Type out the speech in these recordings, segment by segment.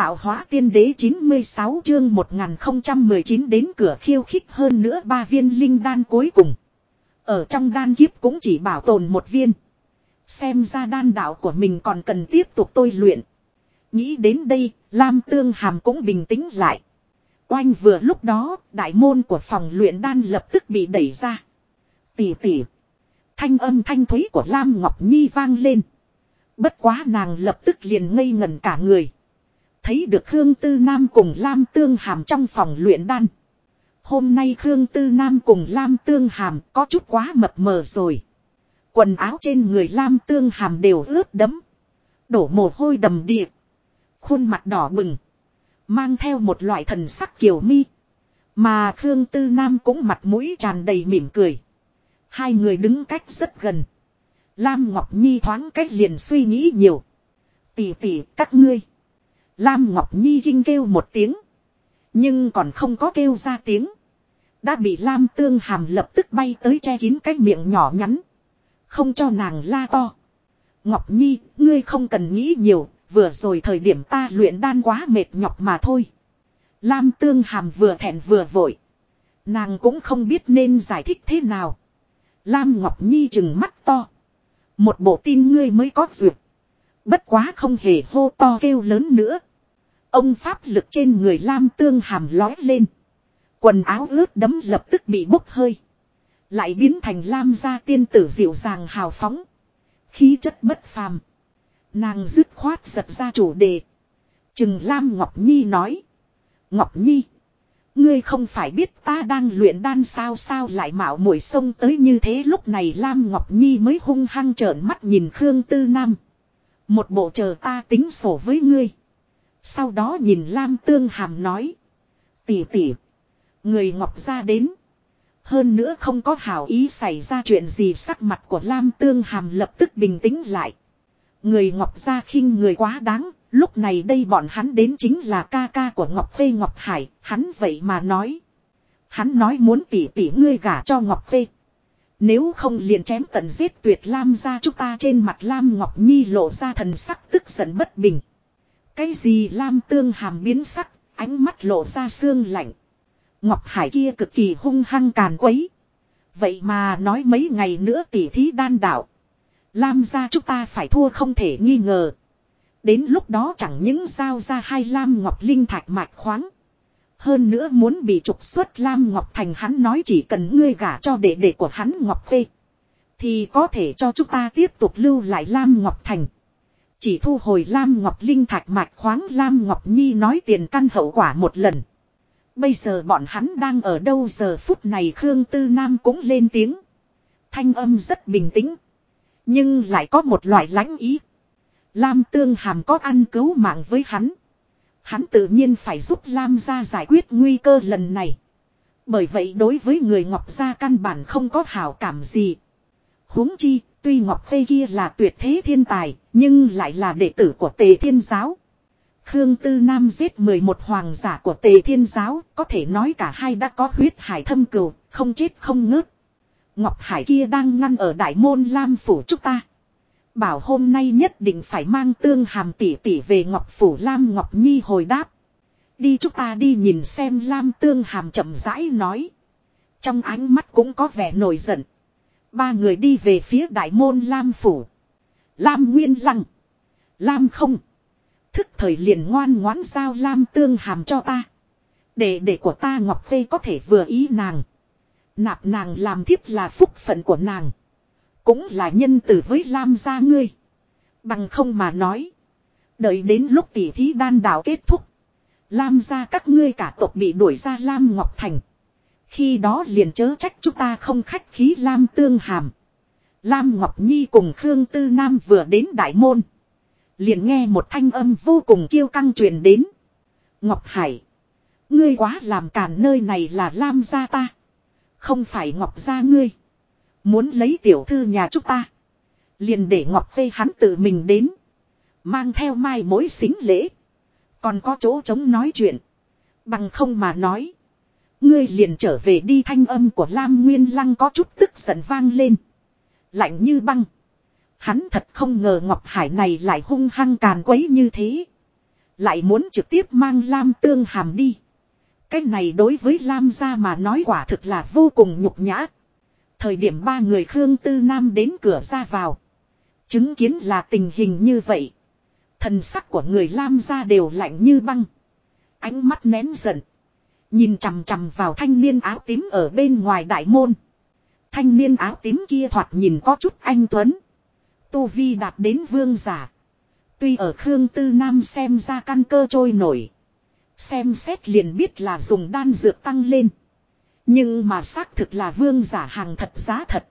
tạo hóa tiên đế 96 chương 1019 đến cửa khiêu khích hơn nữa 3 viên linh đan cuối cùng. Ở trong đan kiếp cũng chỉ bảo tồn 1 viên. Xem ra đan đạo của mình còn cần tiếp tục tôi luyện. Nghĩ đến đây, Lam Tương Hàm cũng bình tĩnh lại. Oanh vừa lúc đó, đại môn của phòng luyện đan lập tức bị đẩy ra. Tỉ tỉ. Thanh âm thanh thúy của Lam Ngọc Nhi vang lên. Bất quá nàng lập tức liền ngây ngẩn cả người. Thấy được Khương Tư Nam cùng Lam Tương Hàm trong phòng luyện đan. Hôm nay Khương Tư Nam cùng Lam Tương Hàm có chút quá mập mờ rồi. Quần áo trên người Lam Tương Hàm đều ướt đẫm. Đổ mồ hôi đầm đìa. Khuôn mặt đỏ bừng. Mang theo một loại thần sắc kiều mi. Mà Khương Tư Nam cũng mặt mũi tràn đầy mỉm cười. Hai người đứng cách rất gần. Lam Ngọc Nhi thoáng cách liền suy nghĩ nhiều. Tỷ tỷ các ngươi. Lam Ngọc Nhi kinh kêu một tiếng. Nhưng còn không có kêu ra tiếng. Đã bị Lam Tương Hàm lập tức bay tới che kín cái miệng nhỏ nhắn. Không cho nàng la to. Ngọc Nhi, ngươi không cần nghĩ nhiều. Vừa rồi thời điểm ta luyện đan quá mệt nhọc mà thôi. Lam Tương Hàm vừa thẹn vừa vội. Nàng cũng không biết nên giải thích thế nào. Lam Ngọc Nhi trừng mắt to. Một bộ tin ngươi mới có duyệt. Bất quá không hề hô to kêu lớn nữa. Ông pháp lực trên người Lam Tương Hàm lói lên. Quần áo ướt đẫm lập tức bị bốc hơi. Lại biến thành Lam gia tiên tử dịu dàng hào phóng. Khí chất bất phàm. Nàng dứt khoát giật ra chủ đề. Chừng Lam Ngọc Nhi nói. Ngọc Nhi. Ngươi không phải biết ta đang luyện đan sao lại mạo muội xông tới như thế. Lúc này Lam Ngọc Nhi mới hung hăng trợn mắt nhìn Khương Tư Nam. Một bộ chờ ta tính sổ với ngươi. Sau đó nhìn Lam Tương Hàm nói. Tỷ tỷ. Người Ngọc gia đến. Hơn nữa không có hảo ý xảy ra chuyện gì. Sắc mặt của Lam Tương Hàm lập tức bình tĩnh lại. Người Ngọc gia khinh người quá đáng. Lúc này đây bọn hắn đến chính là ca ca của Ngọc Khê Ngọc Hải. Hắn vậy mà nói. Hắn nói muốn tỷ tỷ ngươi gả cho Ngọc Khê. Nếu không liền chém tận giết tuyệt Lam gia chúng ta. Trên mặt Lam Ngọc Nhi lộ ra thần sắc tức giận bất bình. Cái gì Lam Tương Hàm biến sắc. Ánh mắt lộ ra sương lạnh. Ngọc Hải kia cực kỳ hung hăng càn quấy. Vậy mà nói mấy ngày nữa tỉ thí đan đạo. Lam gia chúng ta phải thua không thể nghi ngờ. Đến lúc đó chẳng những giao ra 2 Lam Ngọc Linh thạch mạch khoáng. Hơn nữa muốn bị trục xuất Lam Ngọc Thành. Hắn nói chỉ cần ngươi gả cho đệ đệ của hắn Ngọc Khê. Thì có thể cho chúng ta tiếp tục lưu lại Lam Ngọc Thành. Chỉ thu hồi Lam Ngọc Linh thạch mạch khoáng. Lam Ngọc Nhi nói tiền căn hậu quả một lần. Bây giờ bọn hắn đang ở đâu giờ phút này Khương Tư Nam cũng lên tiếng. Thanh âm rất bình tĩnh. Nhưng lại có một loại lãnh ý. Lam Tương Hàm có ăn cứu mạng với hắn. Hắn tự nhiên phải giúp Lam gia giải quyết nguy cơ lần này. Bởi vậy đối với người Ngọc gia căn bản không có hảo cảm gì. Huống chi, tuy Ngọc Khê kia là tuyệt thế thiên tài, nhưng lại là đệ tử của Tề Thiên Giáo. Khương Tư Nam giết 11 hoàng giả của Tề Thiên Giáo, có thể nói cả hai đã có huyết hải thâm cừu, không chết không ngớt. Ngọc Hải kia đang ngăn ở đại môn Lam phủ chúng ta. Bảo hôm nay nhất định phải mang Tương Hàm tỷ tỷ về Ngọc phủ. Lam Ngọc Nhi hồi đáp. Đi chúng ta đi nhìn xem. Lam Tương Hàm chậm rãi nói. Trong ánh mắt cũng có vẻ nổi giận. 3 người đi về phía đại môn Lam phủ. Lam Nguyên Lăng. Lam không. Thức thời liền ngoan ngoãn giao Lam Tương Hàm cho ta. Để của ta Ngọc Khê có thể vừa ý nàng. Nạp nàng làm thiếp là phúc phận của nàng. Cũng là nhân từ với Lam gia ngươi. Bằng không mà nói. Đợi đến lúc tỉ thí đan đạo kết thúc. Lam gia các ngươi cả tộc bị đuổi ra Lam Ngọc Thành. Khi đó liền chớ trách chúng ta không khách khí. Lam Tương Hàm. Lam Ngọc Nhi cùng Khương Tư Nam vừa đến đại môn. Liền nghe một thanh âm vô cùng kiêu căng truyền đến. Ngọc Hải. Ngươi quá làm càn, nơi này là Lam gia ta. Không phải Ngọc gia ngươi. Muốn lấy tiểu thư nhà chúng ta. Liền để Ngọc Khê hắn tự mình đến. Mang theo mai mối xính lễ. Còn có chỗ trống nói chuyện. Bằng không mà nói. Ngươi liền trở về đi. Thanh âm của Lam Nguyên Lăng có chút tức giận vang lên. Lạnh như băng. Hắn thật không ngờ Ngọc Hải này lại hung hăng càn quấy như thế. Lại muốn trực tiếp mang Lam Tương Hàm đi. Cái này đối với Lam gia mà nói quả thực là vô cùng nhục nhã. Thời điểm ba người Khương Tư Nam đến cửa ra vào. Chứng kiến là tình hình như vậy. Thần sắc của người Lam gia đều lạnh như băng. Ánh mắt nén giận. Nhìn chằm chằm vào thanh niên áo tím ở bên ngoài đại môn. Thanh niên áo tím kia thoạt nhìn có chút anh tuấn. Tu vi đạt đến vương giả. Tuy ở Khương Tư Nam xem ra căn cơ trôi nổi. Xem xét liền biết là dùng đan dược tăng lên. Nhưng mà xác thực là vương giả hàng thật giá thật.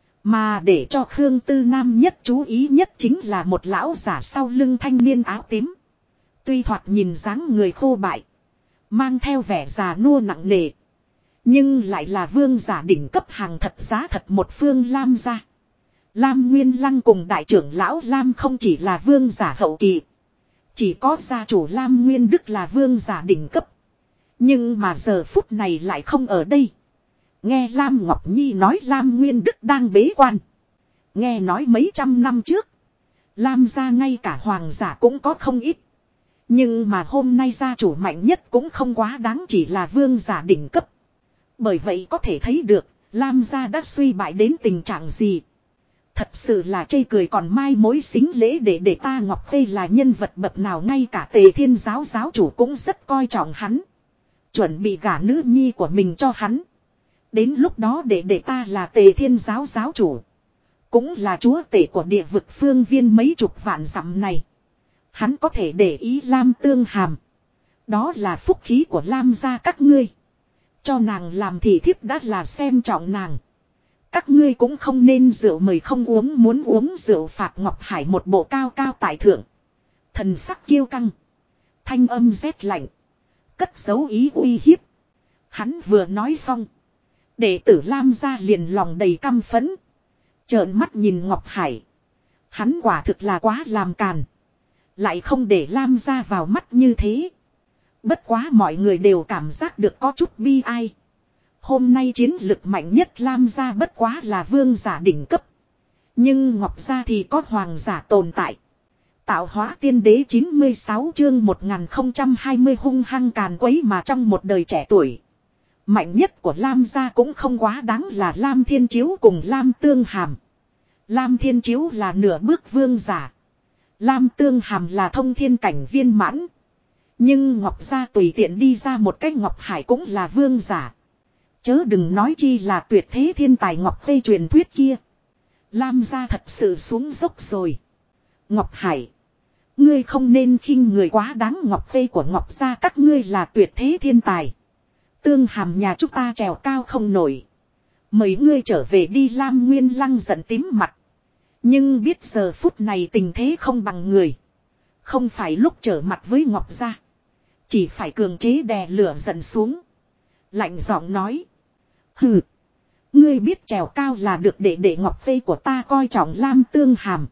Mà để cho Khương Tư Nam nhất chú ý nhất chính là một lão giả sau lưng thanh niên áo tím. Tuy thoạt nhìn dáng người khô bại. Mang theo vẻ già nua nặng nề. Nhưng lại là vương giả đỉnh cấp hàng thật giá thật một phương Lam gia. Lam Nguyên Lăng cùng đại trưởng lão Lam không chỉ là vương giả hậu kỳ. Chỉ có gia chủ Lam Nguyên Đức là vương giả đỉnh cấp. Nhưng mà giờ phút này lại không ở đây. Nghe Lam Ngọc Nhi nói Lam Nguyên Đức đang bế quan. Nghe nói mấy trăm năm trước. Lam gia ngay cả hoàng giả cũng có không ít. Nhưng mà hôm nay gia chủ mạnh nhất cũng không quá đáng chỉ là vương giả đỉnh cấp. Bởi vậy có thể thấy được Lam gia đã suy bại đến tình trạng gì. Thật sự là chê cười còn mai mối xính lễ để ta Ngọc Khê là nhân vật bậc nào ngay cả Tề Thiên giáo giáo chủ cũng rất coi trọng hắn. Chuẩn bị gả nữ nhi của mình cho hắn. Đến lúc đó để ta là Tề Thiên giáo giáo chủ. Cũng là chúa tể của địa vực phương viên mấy chục vạn dặm này. Hắn có thể để ý Lam Tương Hàm. Đó là phúc khí của Lam gia các ngươi. Cho nàng làm thị thiếp đã là xem trọng nàng. Các ngươi cũng không nên rượu mời không uống muốn uống rượu phạt Ngọc Hải một bộ cao cao tại thượng. Thần sắc kiêu căng. Thanh âm rét lạnh. Cất giấu ý uy hiếp. Hắn vừa nói xong. Đệ tử Lam gia liền lòng đầy căm phẫn. Trợn mắt nhìn Ngọc Hải. Hắn quả thực là quá làm càn. Lại không để Lam gia vào mắt như thế. Bất quá mọi người đều cảm giác được có chút bi ai. Hôm nay chiến lực mạnh nhất Lam gia bất quá là vương giả đỉnh cấp. Nhưng Ngọc gia thì có hoàng giả tồn tại. Tạo hóa tiên đế 96 chương 1020 hung hăng càn quấy mà trong một đời trẻ tuổi. Mạnh nhất của Lam gia cũng không quá đáng là Lam Thiên Chiếu cùng Lam Tương Hàm. Lam Thiên Chiếu là nửa bước vương giả. Lam Tương Hàm là thông thiên cảnh viên mãn. Nhưng Ngọc gia tùy tiện đi ra một cái Ngọc Hải cũng là vương giả. Chớ đừng nói chi là tuyệt thế thiên tài Ngọc Khê truyền thuyết kia. Lam gia thật sự xuống dốc rồi. Ngọc Hải. Ngươi không nên khinh người quá đáng Ngọc Khê của Ngọc gia các ngươi là tuyệt thế thiên tài. Tương Hàm nhà chúng ta trèo cao không nổi. Mấy ngươi trở về đi Lam Nguyên Lăng giận tím mặt. Nhưng biết giờ phút này tình thế không bằng người. Không phải lúc trở mặt với Ngọc gia. Chỉ phải cường chế đè lửa giận xuống. Lạnh giọng nói. Hừ. Ngươi biết trèo cao là được để Ngọc Khê của ta coi trọng Lam Tương Hàm.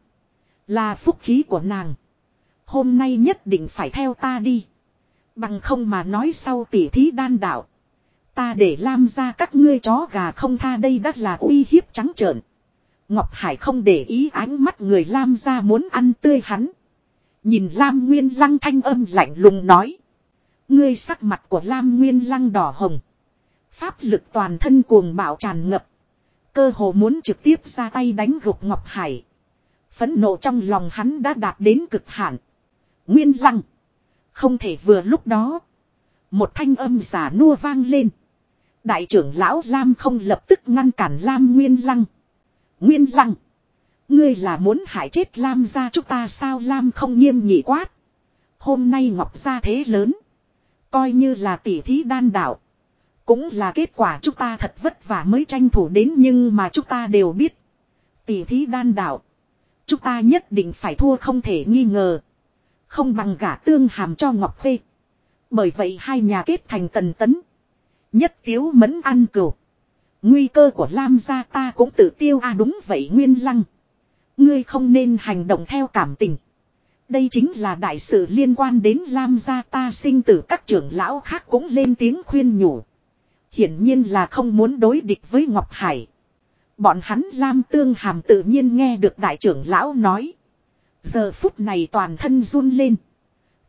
Là phúc khí của nàng. Hôm nay nhất định phải theo ta đi. Bằng không mà nói sau tỉ thí đan đạo. Ta để Lam gia các ngươi chó gà không tha đây đắt là uy hiếp trắng trợn. Ngọc Hải không để ý ánh mắt người Lam gia muốn ăn tươi hắn. Nhìn Lam Nguyên Lăng thanh âm lạnh lùng nói. Ngươi sắc mặt của Lam Nguyên Lăng đỏ hồng. Pháp lực toàn thân cuồng bạo tràn ngập. Cơ hồ muốn trực tiếp ra tay đánh gục Ngọc Hải. Phẫn nộ trong lòng hắn đã đạt đến cực hạn. Nguyên Lăng. Không thể vừa lúc đó. Một thanh âm giả nua vang lên. Đại trưởng lão Lam không lập tức ngăn cản Lam Nguyên Lăng. Nguyên Lăng. Ngươi là muốn hại chết Lam gia chúng ta sao Lam không nghiêm nghị quát. Hôm nay Ngọc gia thế lớn. Coi như là tỉ thí đan đạo. Cũng là kết quả chúng ta thật vất vả mới tranh thủ đến nhưng mà chúng ta đều biết. Tỉ thí đan đạo. Chúng ta nhất định phải thua không thể nghi ngờ. Không bằng gả Tương Hàm cho Ngọc Khê. Bởi vậy hai nhà kết thành tần tấn. Nhất tiếu mẫn ăn cừu. Nguy cơ của Lam gia ta cũng tự tiêu đúng vậy Nguyên Lăng. Ngươi không nên hành động theo cảm tình. Đây chính là đại sự liên quan đến Lam gia ta sinh tử các trưởng lão khác cũng lên tiếng khuyên nhủ. Hiển nhiên là không muốn đối địch với Ngọc Hải. Bọn hắn Lam Tương Hàm tự nhiên nghe được đại trưởng lão nói. Giờ phút này toàn thân run lên.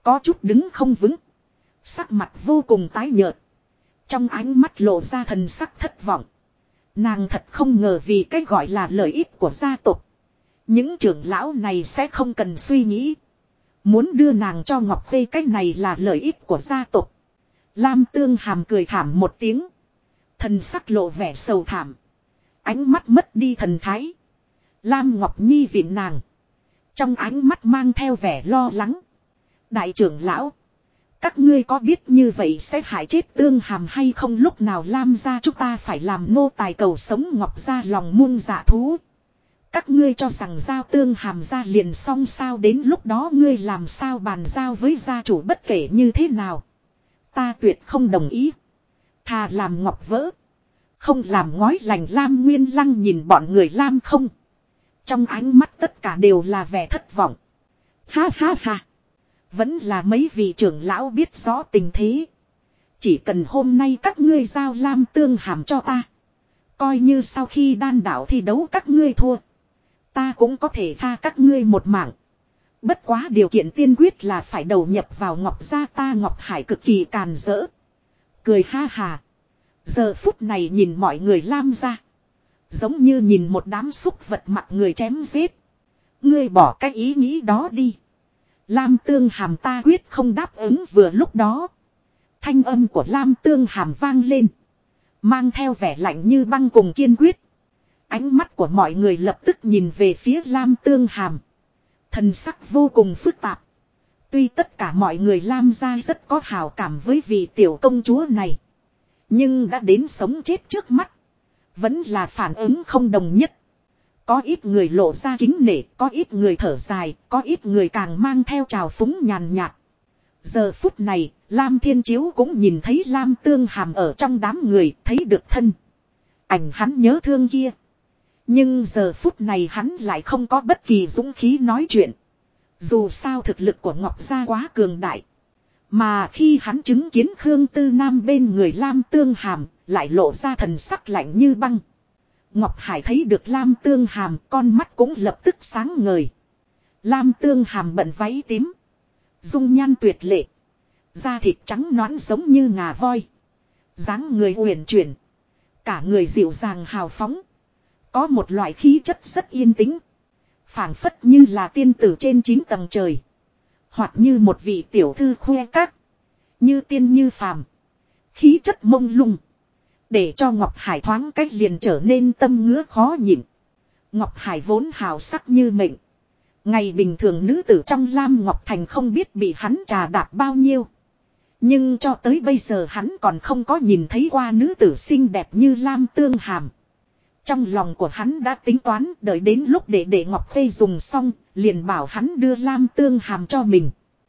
Có chút đứng không vững. Sắc mặt vô cùng tái nhợt. Trong ánh mắt lộ ra thần sắc thất vọng. Nàng thật không ngờ vì cái gọi là lợi ích của gia tộc. Những trưởng lão này sẽ không cần suy nghĩ. Muốn đưa nàng cho Ngọc Khê, cái này là lợi ích của gia tộc. Lam Tương Hàm cười thảm một tiếng. Thần sắc lộ vẻ sầu thảm. Ánh mắt mất đi thần thái. Lam Ngọc Nhi viện nàng. Trong ánh mắt mang theo vẻ lo lắng. Đại trưởng lão. Các ngươi có biết như vậy sẽ hại chết Tương Hàm hay không? Lúc nào Lam gia chúng ta phải làm nô tài cầu sống, Ngọc gia lòng muôn dạ thú. Các ngươi cho rằng giao Tương Hàm ra liền xong sao? Đến lúc đó ngươi làm sao bàn giao với gia chủ? Bất kể như thế nào, ta tuyệt không đồng ý. Thà làm ngọc vỡ, không làm ngói lành. Lam Nguyên Lăng nhìn bọn người Lam không. Trong ánh mắt tất cả đều là vẻ thất vọng. Ha ha ha. Vẫn là mấy vị trưởng lão biết rõ tình thế. Chỉ cần hôm nay các ngươi giao Lam Tương Hàm cho ta. Coi như sau khi đan đạo thi đấu các ngươi thua, ta cũng có thể tha các ngươi một mạng. Bất quá điều kiện tiên quyết là phải đầu nhập vào Ngọc gia ta. Ngọc Hải cực kỳ càn rỡ. Cười ha hà. Giờ phút này nhìn mọi người Lam gia, giống như nhìn một đám súc vật mặc người chém giết. Ngươi bỏ cái ý nghĩ đó đi. Lam Tương Hàm ta quyết không đáp ứng. Vừa lúc đó, thanh âm của Lam Tương Hàm vang lên, mang theo vẻ lạnh như băng cùng kiên quyết. Ánh mắt của mọi người lập tức nhìn về phía Lam Tương Hàm. Thần sắc vô cùng phức tạp. Tuy tất cả mọi người Lam gia rất có hào cảm với vị tiểu công chúa này, nhưng đã đến sống chết trước mắt, vẫn là phản ứng không đồng nhất. Có ít người lộ ra kính nể, có ít người thở dài, có ít người càng mang theo trào phúng nhàn nhạt. Giờ phút này, Lam Thiên Chiếu cũng nhìn thấy Lam Tương Hàm ở trong đám người, thấy được thân ảnh hắn nhớ thương kia. Nhưng giờ phút này hắn lại không có bất kỳ dũng khí nói chuyện. Dù sao thực lực của Ngọc gia quá cường đại. Mà khi hắn chứng kiến Khương Tư Nam bên người Lam Tương Hàm, lại lộ ra thần sắc lạnh như băng. Ngọc Hải thấy được Lam Tương Hàm, con mắt cũng lập tức sáng ngời. Lam Tương Hàm bận váy tím, dung nhan tuyệt lệ, da thịt trắng nõn giống như ngà voi, dáng người uyển chuyển, cả người dịu dàng hào phóng, có một loại khí chất rất yên tĩnh, phảng phất như là tiên tử trên 9 tầng trời, hoặc như một vị tiểu thư khoe các, như tiên như phàm, khí chất mông lung, để cho Ngọc Hải thoáng cách liền trở nên tâm ngứa khó nhịn. Ngọc Hải vốn hào sắc như mệnh, ngày bình thường nữ tử trong Lam Ngọc Thành không biết bị hắn trà đạp bao nhiêu, nhưng cho tới bây giờ hắn còn không có nhìn thấy qua nữ tử xinh đẹp như Lam Tương Hàm. Trong lòng của hắn đã tính toán, đợi đến lúc để Ngọc Khê dùng xong, liền bảo hắn đưa Lam Tương Hàm cho mình.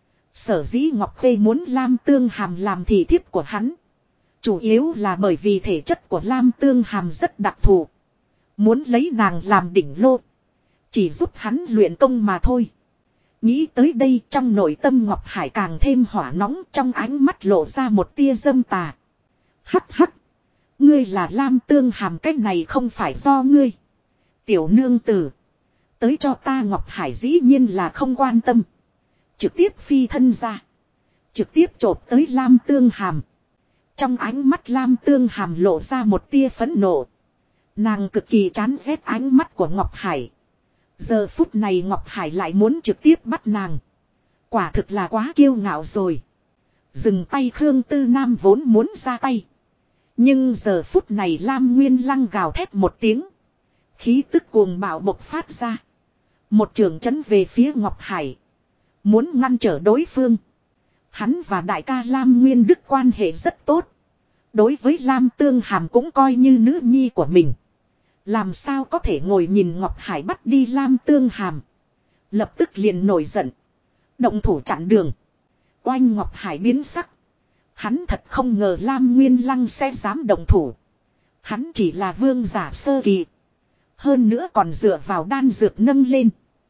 Sở dĩ Ngọc Khê muốn Lam Tương Hàm làm thị thiếp của hắn, chủ yếu là bởi vì thể chất của Lam Tương Hàm rất đặc thù. Muốn lấy nàng làm đỉnh lô, chỉ giúp hắn luyện công mà thôi. Nghĩ tới đây, trong nội tâm Ngọc Hải càng thêm hỏa nóng, trong ánh mắt lộ ra một tia dâm tà. Hắc hắc. Ngươi là Lam Tương Hàm, cái này không phải do ngươi. Tiểu nương tử, tới cho ta. Ngọc Hải dĩ nhiên là không quan tâm, trực tiếp phi thân ra, trực tiếp chộp tới Lam Tương Hàm. Trong ánh mắt Lam Tương Hàm lộ ra một tia phẫn nộ. Nàng cực kỳ chán ghét ánh mắt của Ngọc Hải. Giờ phút này Ngọc Hải lại muốn trực tiếp bắt nàng, quả thực là quá kiêu ngạo rồi. Dừng tay. Khương Tư Nam vốn muốn ra tay, nhưng giờ phút này Lam Nguyên Lăng gào thét một tiếng, khí tức cuồng bạo bộc phát ra, một trường chấn về phía Ngọc Hải, muốn ngăn trở đối phương. Hắn và đại ca Lam Nguyên Đức quan hệ rất tốt, đối với Lam Tương Hàm cũng coi như nữ nhi của mình, làm sao có thể ngồi nhìn Ngọc Hải bắt đi Lam Tương Hàm. Lập tức liền nổi giận, động thủ chặn đường. Oanh! Ngọc Hải biến sắc. Hắn thật không ngờ Lam Nguyên Lăng sẽ dám động thủ. Hắn chỉ là vương giả sơ kỳ, hơn nữa còn dựa vào đan dược nâng lên,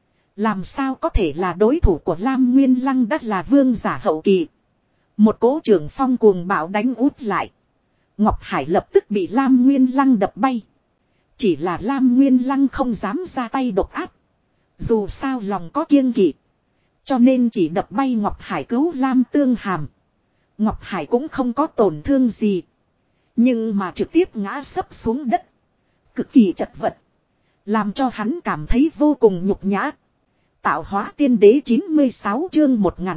làm sao có thể là đối thủ của Lam Nguyên Lăng đã là vương giả hậu kỳ. Một cỗ trường phong cuồng bạo đánh út lại, Ngọc Hải lập tức bị Lam Nguyên Lăng đập bay. Chỉ là Lam Nguyên Lăng không dám ra tay độc áp, dù sao lòng có kiêng kỵ, Cho nên chỉ đập bay Ngọc Hải cứu Lam Tương Hàm. Ngọc Hải cũng không có tổn thương gì. Nhưng mà trực tiếp ngã sấp xuống đất. Cực kỳ chật vật. Làm cho hắn cảm thấy vô cùng nhục nhã. Tạo hóa tiên đế 96 chương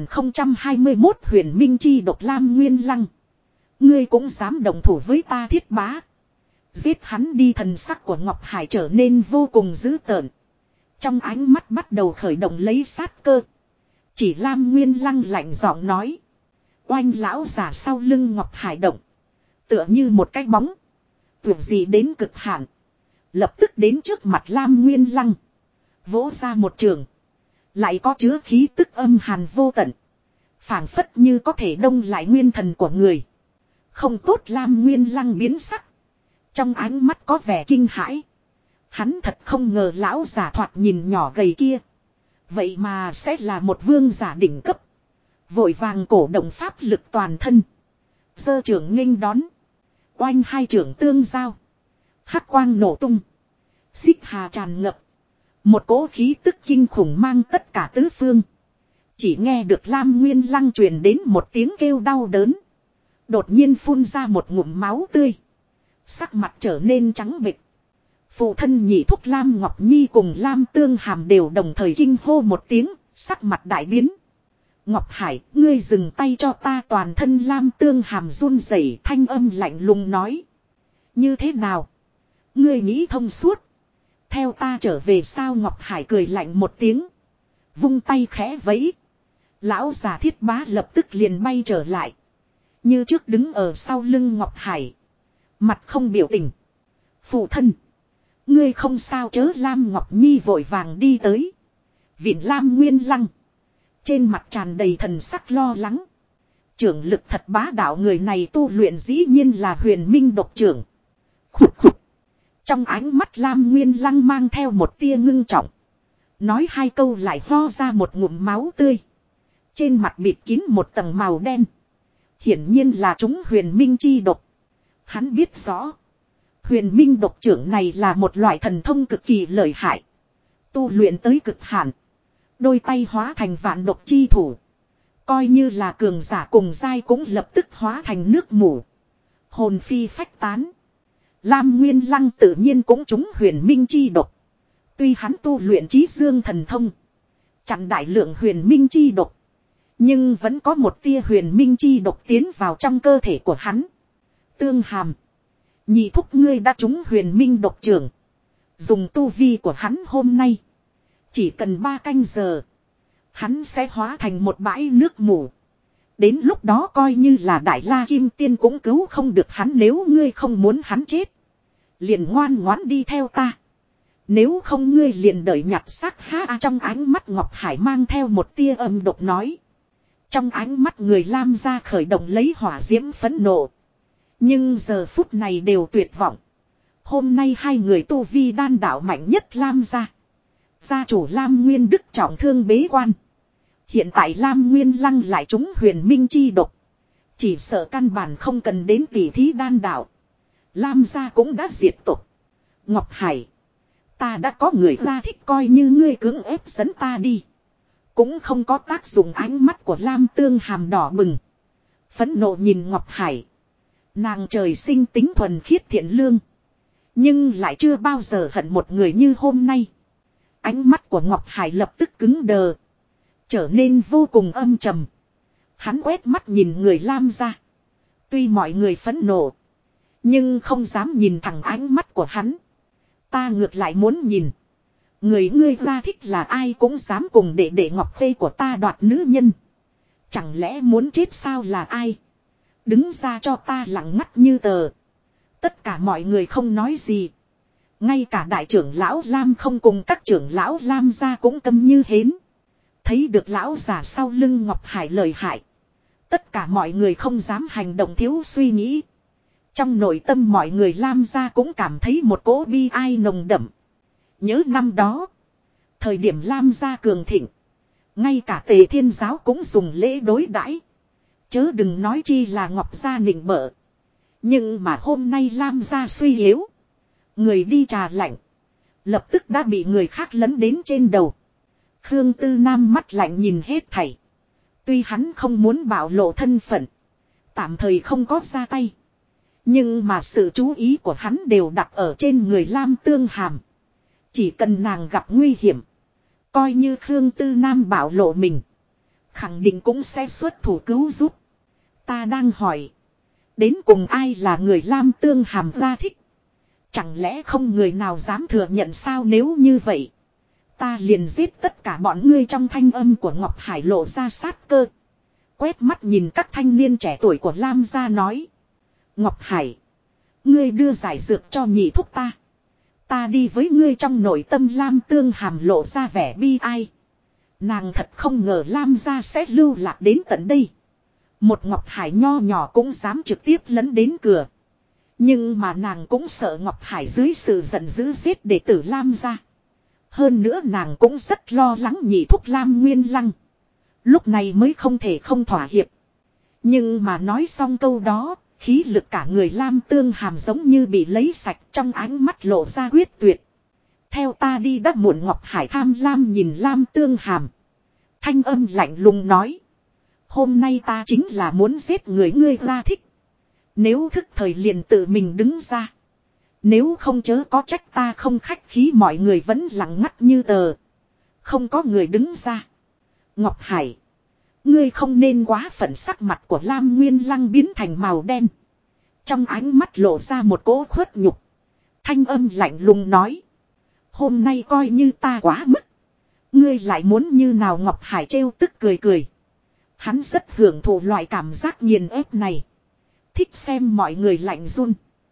1021 huyền minh chi độc Lam Nguyên Lăng. Ngươi cũng dám đồng thủ với ta Thiết Bá. Giết hắn đi. Thần sắc của Ngọc Hải trở nên vô cùng dữ tợn. Trong ánh mắt bắt đầu khởi động lấy sát cơ. Chỉ Lam Nguyên Lăng lạnh giọng nói. Oanh lão giả sau lưng Ngọc Hải động. Tựa như một cái bóng. Tưởng gì đến cực hạn. Lập tức đến trước mặt Lam Nguyên Lăng. Vỗ ra một trường. Lại có chứa khí tức âm hàn vô tận. Phảng phất như có thể đông lại nguyên thần của người. Không tốt. Lam Nguyên Lăng biến sắc. Trong ánh mắt có vẻ kinh hãi. Hắn thật không ngờ lão giả thoạt nhìn nhỏ gầy kia. Vậy mà sẽ là một vương giả đỉnh cấp. Vội vàng cổ động pháp lực toàn thân. Giơ trưởng nghênh đón. Oanh hai trưởng tương giao. Hắc quang nổ tung. Xích hà tràn ngập. Một cỗ khí tức kinh khủng mang tất cả tứ phương. Chỉ nghe được Lam Nguyên Lăng truyền đến một tiếng kêu đau đớn. Đột nhiên phun ra một ngụm máu tươi. Sắc mặt trở nên trắng bệch. Phụ thân nhị thúc Lam Ngọc Nhi cùng Lam Tương Hàm đều đồng thời kinh hô một tiếng. Sắc mặt đại biến. Ngọc Hải, ngươi dừng tay cho ta. Toàn thân Lam Tương Hàm run rẩy, thanh âm lạnh lùng nói. Như thế nào? Ngươi nghĩ thông suốt. Theo ta trở về sao? Ngọc Hải cười lạnh một tiếng. Vung tay khẽ vẫy. Lão già Thiết Bá lập tức liền bay trở lại. Như trước đứng ở sau lưng Ngọc Hải. Mặt không biểu tình. Phụ thân. Ngươi không sao chớ? Lam Ngọc Nhi vội vàng đi tới. Viện Lam Nguyên Lăng. Trên mặt tràn đầy thần sắc lo lắng. Trưởng lực thật bá đạo. Người này tu luyện dĩ nhiên là huyền minh độc trưởng. Khục khục. Trong ánh mắt Lam Nguyên Lăng mang theo một tia ngưng trọng. Nói hai câu lại ho ra một ngụm máu tươi. Trên mặt bịt kín một tầng màu đen. Hiển nhiên là chúng huyền minh chi độc. Hắn biết rõ. Huyền minh độc trưởng này là một loại thần thông cực kỳ lợi hại. Tu luyện tới cực hạn. Đôi tay hóa thành vạn độc chi thủ. Coi như là cường giả cùng giai cũng lập tức hóa thành nước mủ. Hồn phi phách tán. Lam Nguyên Lăng tự nhiên cũng trúng huyền minh chi độc. Tuy hắn tu luyện chí dương thần thông. Chặn đại lượng huyền minh chi độc. Nhưng vẫn có một tia huyền minh chi độc tiến vào trong cơ thể của hắn. Tương Hàm. Nhị thúc ngươi đã trúng huyền minh độc trưởng. Dùng tu vi của hắn hôm nay. Chỉ cần 3 canh giờ. Hắn sẽ hóa thành một bãi nước mù. Đến lúc đó coi như là Đại La Kim Tiên cũng cứu không được hắn. Nếu ngươi không muốn hắn chết. Liền ngoan ngoãn đi theo ta. Nếu không ngươi liền đợi nhặt xác ha. Trong ánh mắt Ngọc Hải mang theo một tia âm độc nói. Trong ánh mắt người Lam gia khởi động lấy hỏa diễm phẫn nộ. Nhưng giờ phút này đều tuyệt vọng. Hôm nay hai người tu vi đan đạo mạnh nhất Lam gia. Gia chủ Lam Nguyên Đức trọng thương bế quan. Hiện tại Lam Nguyên Lăng lại trúng huyền minh chi độc. Chỉ sợ căn bản không cần đến tỉ thí đan đạo. Lam gia cũng đã diệt tộc. Ngọc Hải. Ta đã có người ra thích coi như ngươi cưỡng ép dẫn ta đi. Cũng không có tác dụng. Ánh mắt của Lam Tương Hàm đỏ bừng. Phẫn nộ nhìn Ngọc Hải. Nàng trời sinh tính thuần khiết thiện lương. Nhưng lại chưa bao giờ hận một người như hôm nay. Ánh mắt của Ngọc Hải lập tức cứng đờ. Trở nên vô cùng âm trầm. Hắn quét mắt nhìn người Lam gia. Tuy mọi người phẫn nộ. Nhưng không dám nhìn thẳng ánh mắt của hắn. Ta ngược lại muốn nhìn. Người ngươi ra thích là ai cũng dám cùng đệ Ngọc Khê của ta đoạt nữ nhân. Chẳng lẽ muốn chết sao? Là ai? Đứng ra cho ta lặng ngắt như tờ. Tất cả mọi người không nói gì. Ngay cả đại trưởng lão Lam không cùng các trưởng lão Lam gia cũng câm như hến. Thấy được lão già sau lưng Ngọc Hải lời hại. Tất cả mọi người không dám hành động thiếu suy nghĩ. Trong nội tâm mọi người Lam gia cũng cảm thấy một cỗ bi ai nồng đậm. Nhớ năm đó. Thời điểm Lam gia cường thịnh. Ngay cả Tề Thiên Giáo cũng dùng lễ đối đãi. Chớ đừng nói chi là Ngọc gia nịnh bợ. Nhưng mà hôm nay Lam gia suy yếu. Người đi trà lạnh. Lập tức đã bị người khác lấn đến trên đầu. Khương Tư Nam mắt lạnh nhìn hết thảy. Tuy hắn không muốn bạo lộ thân phận. Tạm thời không có ra tay. Nhưng mà sự chú ý của hắn đều đặt ở trên người Lam Tương Hàm. Chỉ cần nàng gặp nguy hiểm. Coi như Khương Tư Nam bạo lộ mình. Khẳng định cũng sẽ xuất thủ cứu giúp. Ta đang hỏi. Đến cùng ai là người Lam Tương Hàm ra thích? Chẳng lẽ không người nào dám thừa nhận sao? Nếu như vậy, ta liền giết tất cả bọn ngươi. Trong thanh âm của Ngọc Hải lộ ra sát cơ. Quét mắt nhìn các thanh niên trẻ tuổi của Lam gia nói. Ngọc Hải, ngươi đưa giải dược cho nhị thúc ta. Ta đi với ngươi. Trong nội tâm Lam Tương Hàm lộ ra vẻ bi ai. Nàng thật không ngờ Lam gia sẽ lưu lạc đến tận đây. Một Ngọc Hải nho nhỏ cũng dám trực tiếp lấn đến cửa. Nhưng mà nàng cũng sợ Ngọc Hải dưới sự giận dữ giết đệ tử Lam gia. Hơn nữa nàng cũng rất lo lắng nhị thúc Lam Nguyên Lăng. Lúc này mới không thể không thỏa hiệp. Nhưng mà nói xong câu đó, khí lực cả người Lam Tương Hàm giống như bị lấy sạch, trong ánh mắt lộ ra quyết tuyệt. Theo ta đi. Đã muộn. Ngọc Hải tham lam nhìn Lam Tương Hàm. Thanh âm lạnh lùng nói. Hôm nay ta chính là muốn giết người ngươi ra thích. Nếu thức thời liền tự mình đứng ra. Nếu không chớ có trách ta không khách khí. Mọi người vẫn lặng ngắt như tờ. Không có người đứng ra. Ngọc Hải, ngươi không nên quá phận. Sắc mặt của Lam Nguyên Lăng biến thành màu đen. Trong ánh mắt lộ ra một cỗ khuất nhục. Thanh âm lạnh lùng nói. Hôm nay coi như ta quá mức. Ngươi lại muốn như nào? Ngọc Hải trêu tức cười cười. Hắn rất hưởng thụ loại cảm giác nghiền ép này. Thích xem mọi người lạnh run.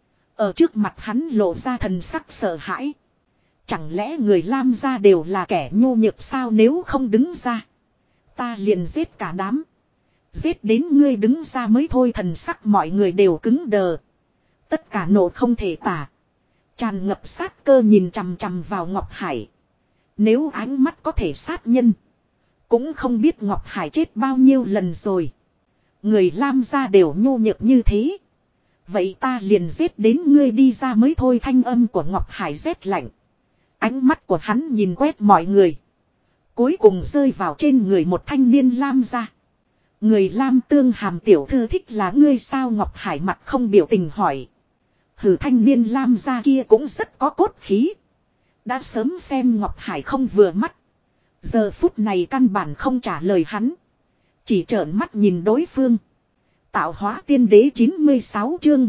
Ở trước mặt hắn lộ ra thần sắc sợ hãi. Chẳng lẽ người Lam gia đều là kẻ nhu nhược sao? Nếu không đứng ra, ta liền giết cả đám. Giết đến ngươi đứng ra mới thôi. Thần sắc mọi người đều cứng đờ. Tất cả nộ không thể tả. Tràn ngập sát cơ nhìn chằm chằm vào Ngọc Hải. Nếu ánh mắt có thể sát nhân, cũng không biết Ngọc Hải chết bao nhiêu lần rồi. Người Lam gia đều nhu nhược như thế. Vậy ta liền giết đến ngươi đi ra mới thôi. Thanh âm của Ngọc Hải rét lạnh. Ánh mắt của hắn nhìn quét mọi người. Cuối cùng rơi vào trên người một thanh niên Lam gia. Người Lam Tương Hàm tiểu thư thích là ngươi sao? Ngọc Hải mặt không biểu tình hỏi. Hừ, thanh niên Lam gia kia cũng rất có cốt khí. Đã sớm xem Ngọc Hải không vừa mắt. Giờ phút này căn bản không trả lời hắn. Chỉ trợn mắt nhìn đối phương. Tạo hóa tiên đế 96 chương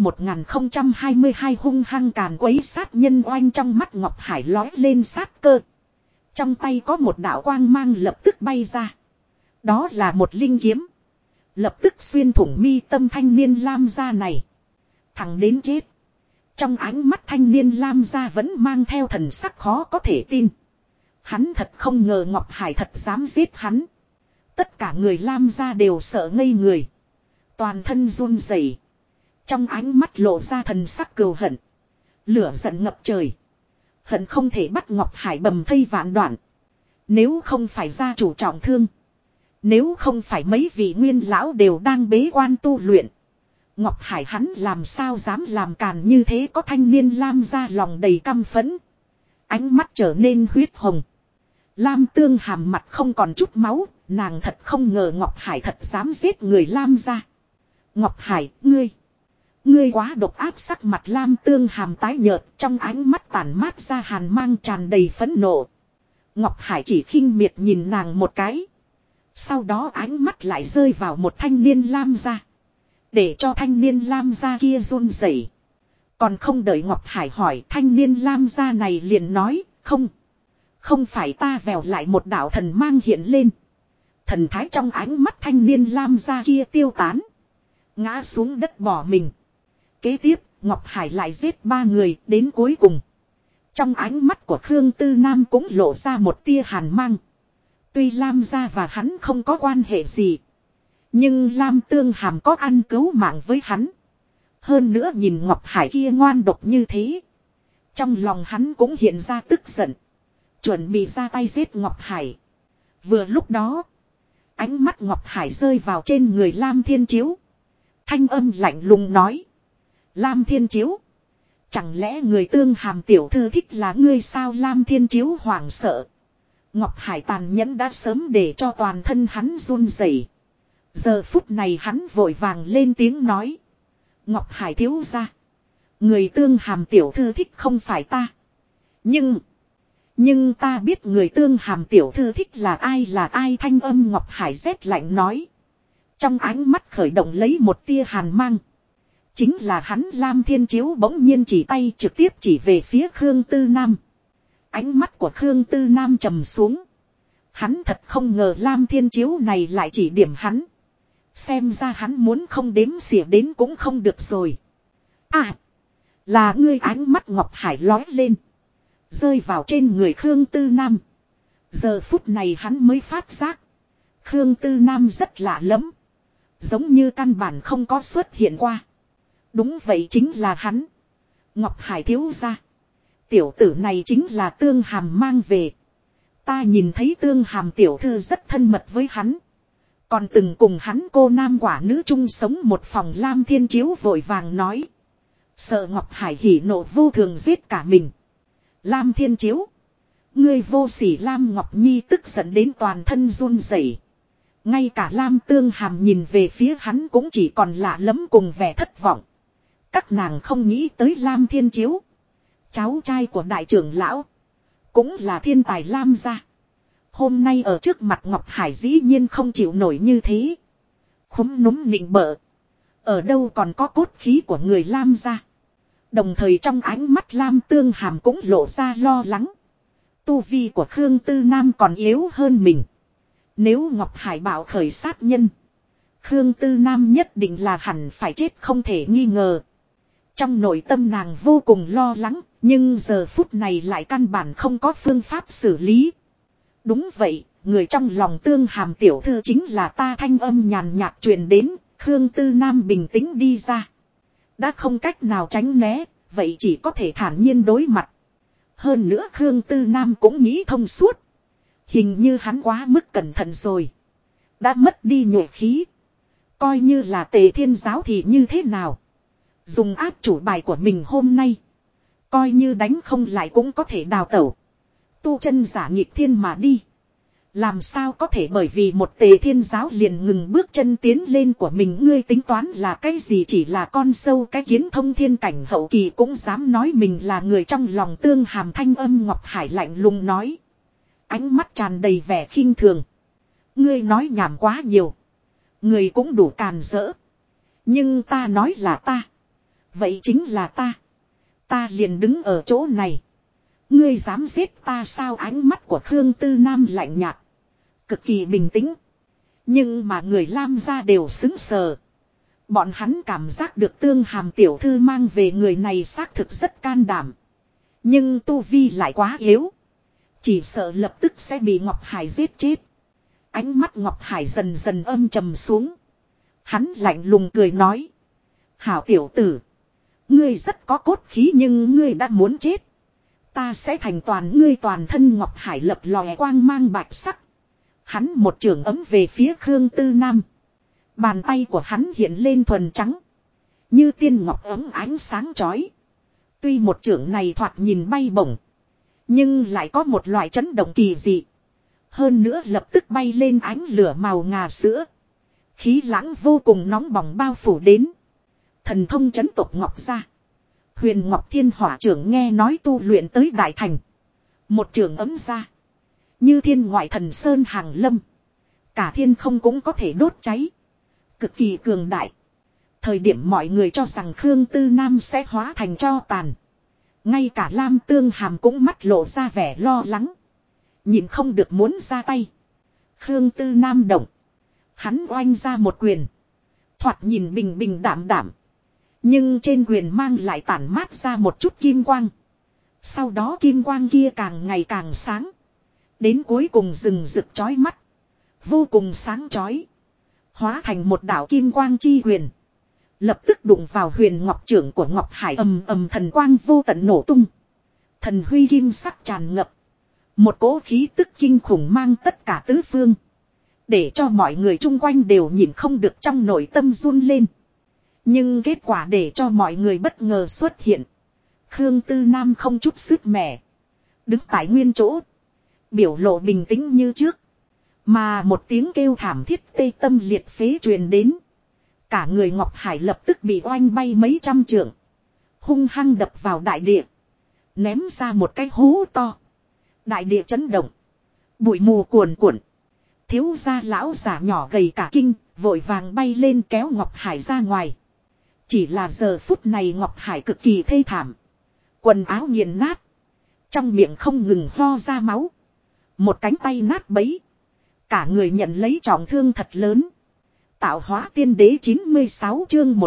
1022 hung hăng càn quấy sát nhân oanh. Trong mắt Ngọc Hải lói lên sát cơ. Trong tay có một đạo quang mang lập tức bay ra. Đó là một linh kiếm. Lập tức xuyên thủng mi tâm thanh niên Lam gia này. Thằng đến chết. Trong ánh mắt thanh niên Lam gia vẫn mang theo thần sắc khó có thể tin. Hắn thật không ngờ Ngọc Hải thật dám giết hắn. Tất cả người Lam gia đều sợ ngây người. Toàn thân run rẩy. Trong ánh mắt lộ ra thần sắc cừu hận. Lửa giận ngập trời. Hận không thể bắt Ngọc Hải bầm thây vạn đoạn. Nếu không phải gia chủ trọng thương. Nếu không phải mấy vị nguyên lão đều đang bế quan tu luyện. Ngọc Hải hắn làm sao dám làm càn như thế? Có thanh niên Lam gia lòng đầy căm phẫn. Ánh mắt trở nên huyết hồng. Lam Tương Hàm mặt không còn chút máu. Nàng thật không ngờ Ngọc Hải thật dám giết người Lam gia. Ngọc Hải, ngươi quá độc ác. Sắc mặt Lam Tương Hàm tái nhợt. Trong ánh mắt tản mát ra hàn mang tràn đầy phẫn nộ. Ngọc Hải chỉ khinh miệt nhìn nàng một cái. Sau đó ánh mắt lại rơi vào một thanh niên Lam gia. Để cho thanh niên Lam gia kia run rẩy. Còn không đợi Ngọc Hải hỏi, thanh niên Lam gia này liền nói, không phải ta. Vèo lại một đạo thần mang hiện lên. Thần thái trong ánh mắt thanh niên Lam gia kia tiêu tán. Ngã xuống đất bỏ mình. Kế tiếp, Ngọc Hải lại giết 3 người đến cuối cùng. Trong ánh mắt của Khương Tư Nam cũng lộ ra một tia hàn mang. Tuy Lam gia và hắn không có quan hệ gì. Nhưng Lam Tương Hàm có ăn cứu mạng với hắn. Hơn nữa nhìn Ngọc Hải kia ngoan độc như thế. Trong lòng hắn cũng hiện ra tức giận. Chuẩn bị ra tay giết Ngọc Hải. Vừa lúc đó. Ánh mắt Ngọc Hải rơi vào trên người Lam Thiên Chiếu. Thanh âm lạnh lùng nói. Lam Thiên Chiếu. Chẳng lẽ người Tương Hàm tiểu thư thích là ngươi sao? Lam Thiên Chiếu hoảng sợ. Ngọc Hải tàn nhẫn đã sớm để cho toàn thân hắn run rẩy. Giờ phút này hắn vội vàng lên tiếng nói. Ngọc Hải thiếu gia. Người Tương Hàm tiểu thư thích không phải ta. Nhưng ta biết người Tương Hàm tiểu thư thích là ai thanh âm Ngọc Hải rét lạnh nói. Trong ánh mắt khởi động lấy một tia hàn mang. Chính là hắn Lam Thiên Chiếu bỗng nhiên chỉ tay trực tiếp chỉ về phía Khương Tư Nam. Ánh mắt của Khương Tư Nam trầm xuống. Hắn thật không ngờ Lam Thiên Chiếu này lại chỉ điểm hắn. Xem ra hắn muốn không đếm xỉa đến cũng không được rồi. À, là ngươi. Ánh mắt Ngọc Hải lói lên. Rơi vào trên người Khương Tư Nam. Giờ phút này hắn mới phát giác. Khương Tư Nam rất lạ lẫm. Giống như căn bản không có xuất hiện qua. Đúng vậy, chính là hắn. Ngọc Hải thiếu gia. Tiểu tử này chính là Tương Hàm mang về. Ta nhìn thấy Tương Hàm tiểu thư rất thân mật với hắn. Còn từng cùng hắn cô nam quả nữ chung sống một phòng. Lam Thiên Chiếu vội vàng nói. Sợ Ngọc Hải hỉ nộ vô thường giết cả mình. Lam Thiên Chiếu. Ngươi vô sỉ. Lam Ngọc Nhi tức giận đến toàn thân run rẩy. Ngay cả Lam Tương Hàm nhìn về phía hắn cũng chỉ còn lạ lẫm cùng vẻ thất vọng. Các nàng không nghĩ tới Lam Thiên Chiếu. Cháu trai của đại trưởng lão. Cũng là thiên tài Lam gia. Hôm nay ở trước mặt Ngọc Hải dĩ nhiên không chịu nổi như thế. Khúm núm nịnh bợ. Ở đâu còn có cốt khí của người Lam gia. Đồng thời trong ánh mắt Lam Tương Hàm cũng lộ ra lo lắng. Tu vi của Khương Tư Nam còn yếu hơn mình. Nếu Ngọc Hải bảo khởi sát nhân. Khương Tư Nam nhất định là hẳn phải chết không thể nghi ngờ. Trong nội tâm nàng vô cùng lo lắng. Nhưng giờ phút này lại căn bản không có phương pháp xử lý. Đúng vậy, người trong lòng Tương Hàm tiểu thư chính là ta. Thanh âm nhàn nhạt truyền đến. Khương Tư Nam bình tĩnh đi ra. Đã không cách nào tránh né. Vậy chỉ có thể thản nhiên đối mặt. Hơn nữa Khương Tư Nam cũng nghĩ thông suốt. Hình như hắn quá mức cẩn thận rồi. Đã mất đi nhuệ khí. Coi như là Tề Thiên giáo thì như thế nào. Dùng áp chủ bài của mình hôm nay. Coi như đánh không lại cũng có thể đào tẩu. Tu chân giả nghịch thiên mà đi. Làm sao có thể bởi vì một Tề Thiên giáo liền ngừng bước chân tiến lên của mình. Ngươi tính toán là cái gì, chỉ là con sâu cái kiến thông thiên cảnh hậu kỳ cũng dám nói mình là người trong lòng. Tương Hàm thanh âm Ngọc Hải lạnh lùng nói. Ánh mắt tràn đầy vẻ khinh thường. Ngươi nói nhảm quá nhiều. Người cũng đủ càn rỡ. Nhưng ta nói là ta. Vậy chính là ta. Ta liền đứng ở chỗ này. Ngươi dám giết ta sao? Ánh mắt của Khương Tư Nam lạnh nhạt. Cực kỳ bình tĩnh. Nhưng mà người Lam gia đều sững sờ. Bọn hắn cảm giác được Tương Hàm tiểu thư mang về người này xác thực rất can đảm. Nhưng tu vi lại quá yếu. Chỉ sợ lập tức sẽ bị Ngọc Hải giết chết. Ánh mắt Ngọc Hải dần dần âm trầm xuống. Hắn lạnh lùng cười nói. Hảo tiểu tử. Ngươi rất có cốt khí nhưng ngươi đã muốn chết. Ta sẽ thành toàn ngươi. Toàn thân Ngọc Hải lập lòe quang mang bạch sắc. Hắn một trường ấm về phía Khương Tư Nam. Bàn tay của hắn hiện lên thuần trắng. Như tiên ngọc ấm ánh sáng chói. Tuy một trường này thoạt nhìn bay bổng. Nhưng lại có một loại chấn động kỳ dị. Hơn nữa lập tức bay lên ánh lửa màu ngà sữa. Khí lãng vô cùng nóng bỏng bao phủ đến. Thần thông chấn tộc Ngọc gia. Huyền Ngọc Thiên Hỏa trưởng nghe nói tu luyện tới đại thành. Một trường ấm ra. Như thiên ngoại thần sơn hàng lâm. Cả thiên không cũng có thể đốt cháy. Cực kỳ cường đại. Thời điểm mọi người cho rằng Khương Tư Nam sẽ hóa thành tro tàn. Ngay cả Lam Tương Hàm cũng mắt lộ ra vẻ lo lắng. Nhìn không được muốn ra tay. Khương Tư Nam động. Hắn oanh ra một quyền. Thoạt nhìn bình bình đảm đảm. Nhưng trên quyền mang lại tản mát ra một chút kim quang. Sau đó kim quang kia càng ngày càng sáng. Đến cuối cùng rừng rực chói mắt. Vô cùng sáng chói. Hóa thành một đạo kim quang chi quyền. Lập tức đụng vào huyền ngọc trưởng của Ngọc Hải. Ầm ầm thần quang vô tận nổ tung. Thần huy kim sắc tràn ngập. Một cỗ khí tức kinh khủng mang tất cả tứ phương. Để cho mọi người chung quanh đều nhìn không được trong nội tâm run lên. Nhưng kết quả để cho mọi người bất ngờ xuất hiện. Khương Tư Nam không chút sức mẻ. Đứng tại nguyên chỗ. Biểu lộ bình tĩnh như trước. Mà một tiếng kêu thảm thiết tê tâm liệt phế truyền đến. Cả người Ngọc Hải lập tức bị oanh bay mấy trăm trượng. Hung hăng đập vào đại địa. Ném ra một cái hố to. Đại địa chấn động. Bụi mù cuồn cuộn. Thiếu gia lão giả nhỏ gầy cả kinh, vội vàng bay lên kéo Ngọc Hải ra ngoài. Chỉ là giờ phút này Ngọc Hải cực kỳ thê thảm. Quần áo nghiền nát. Trong miệng không ngừng ho ra máu. Một cánh tay nát bấy. Cả người nhận lấy trọng thương thật lớn. Tạo hóa tiên đế 96 chương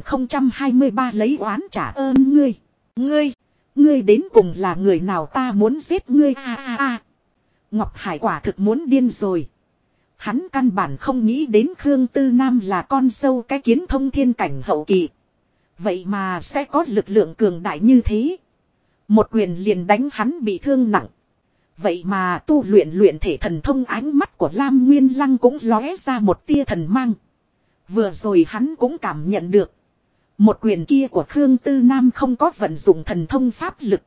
1023 lấy oán trả ơn ngươi. Ngươi đến cùng là người nào, ta muốn giết ngươi a. Ngọc Hải quả thực muốn điên rồi. Hắn căn bản không nghĩ đến Khương Tư Nam là con sâu cái kiến thông thiên cảnh hậu kỳ. Vậy mà sẽ có lực lượng cường đại như thế. Một quyền liền đánh hắn bị thương nặng. Vậy mà tu luyện thể thần thông, ánh mắt của Lam Nguyên Lăng cũng lóe ra một tia thần mang. Vừa rồi hắn cũng cảm nhận được. Một quyền kia của Khương Tư Nam không có vận dụng thần thông pháp lực.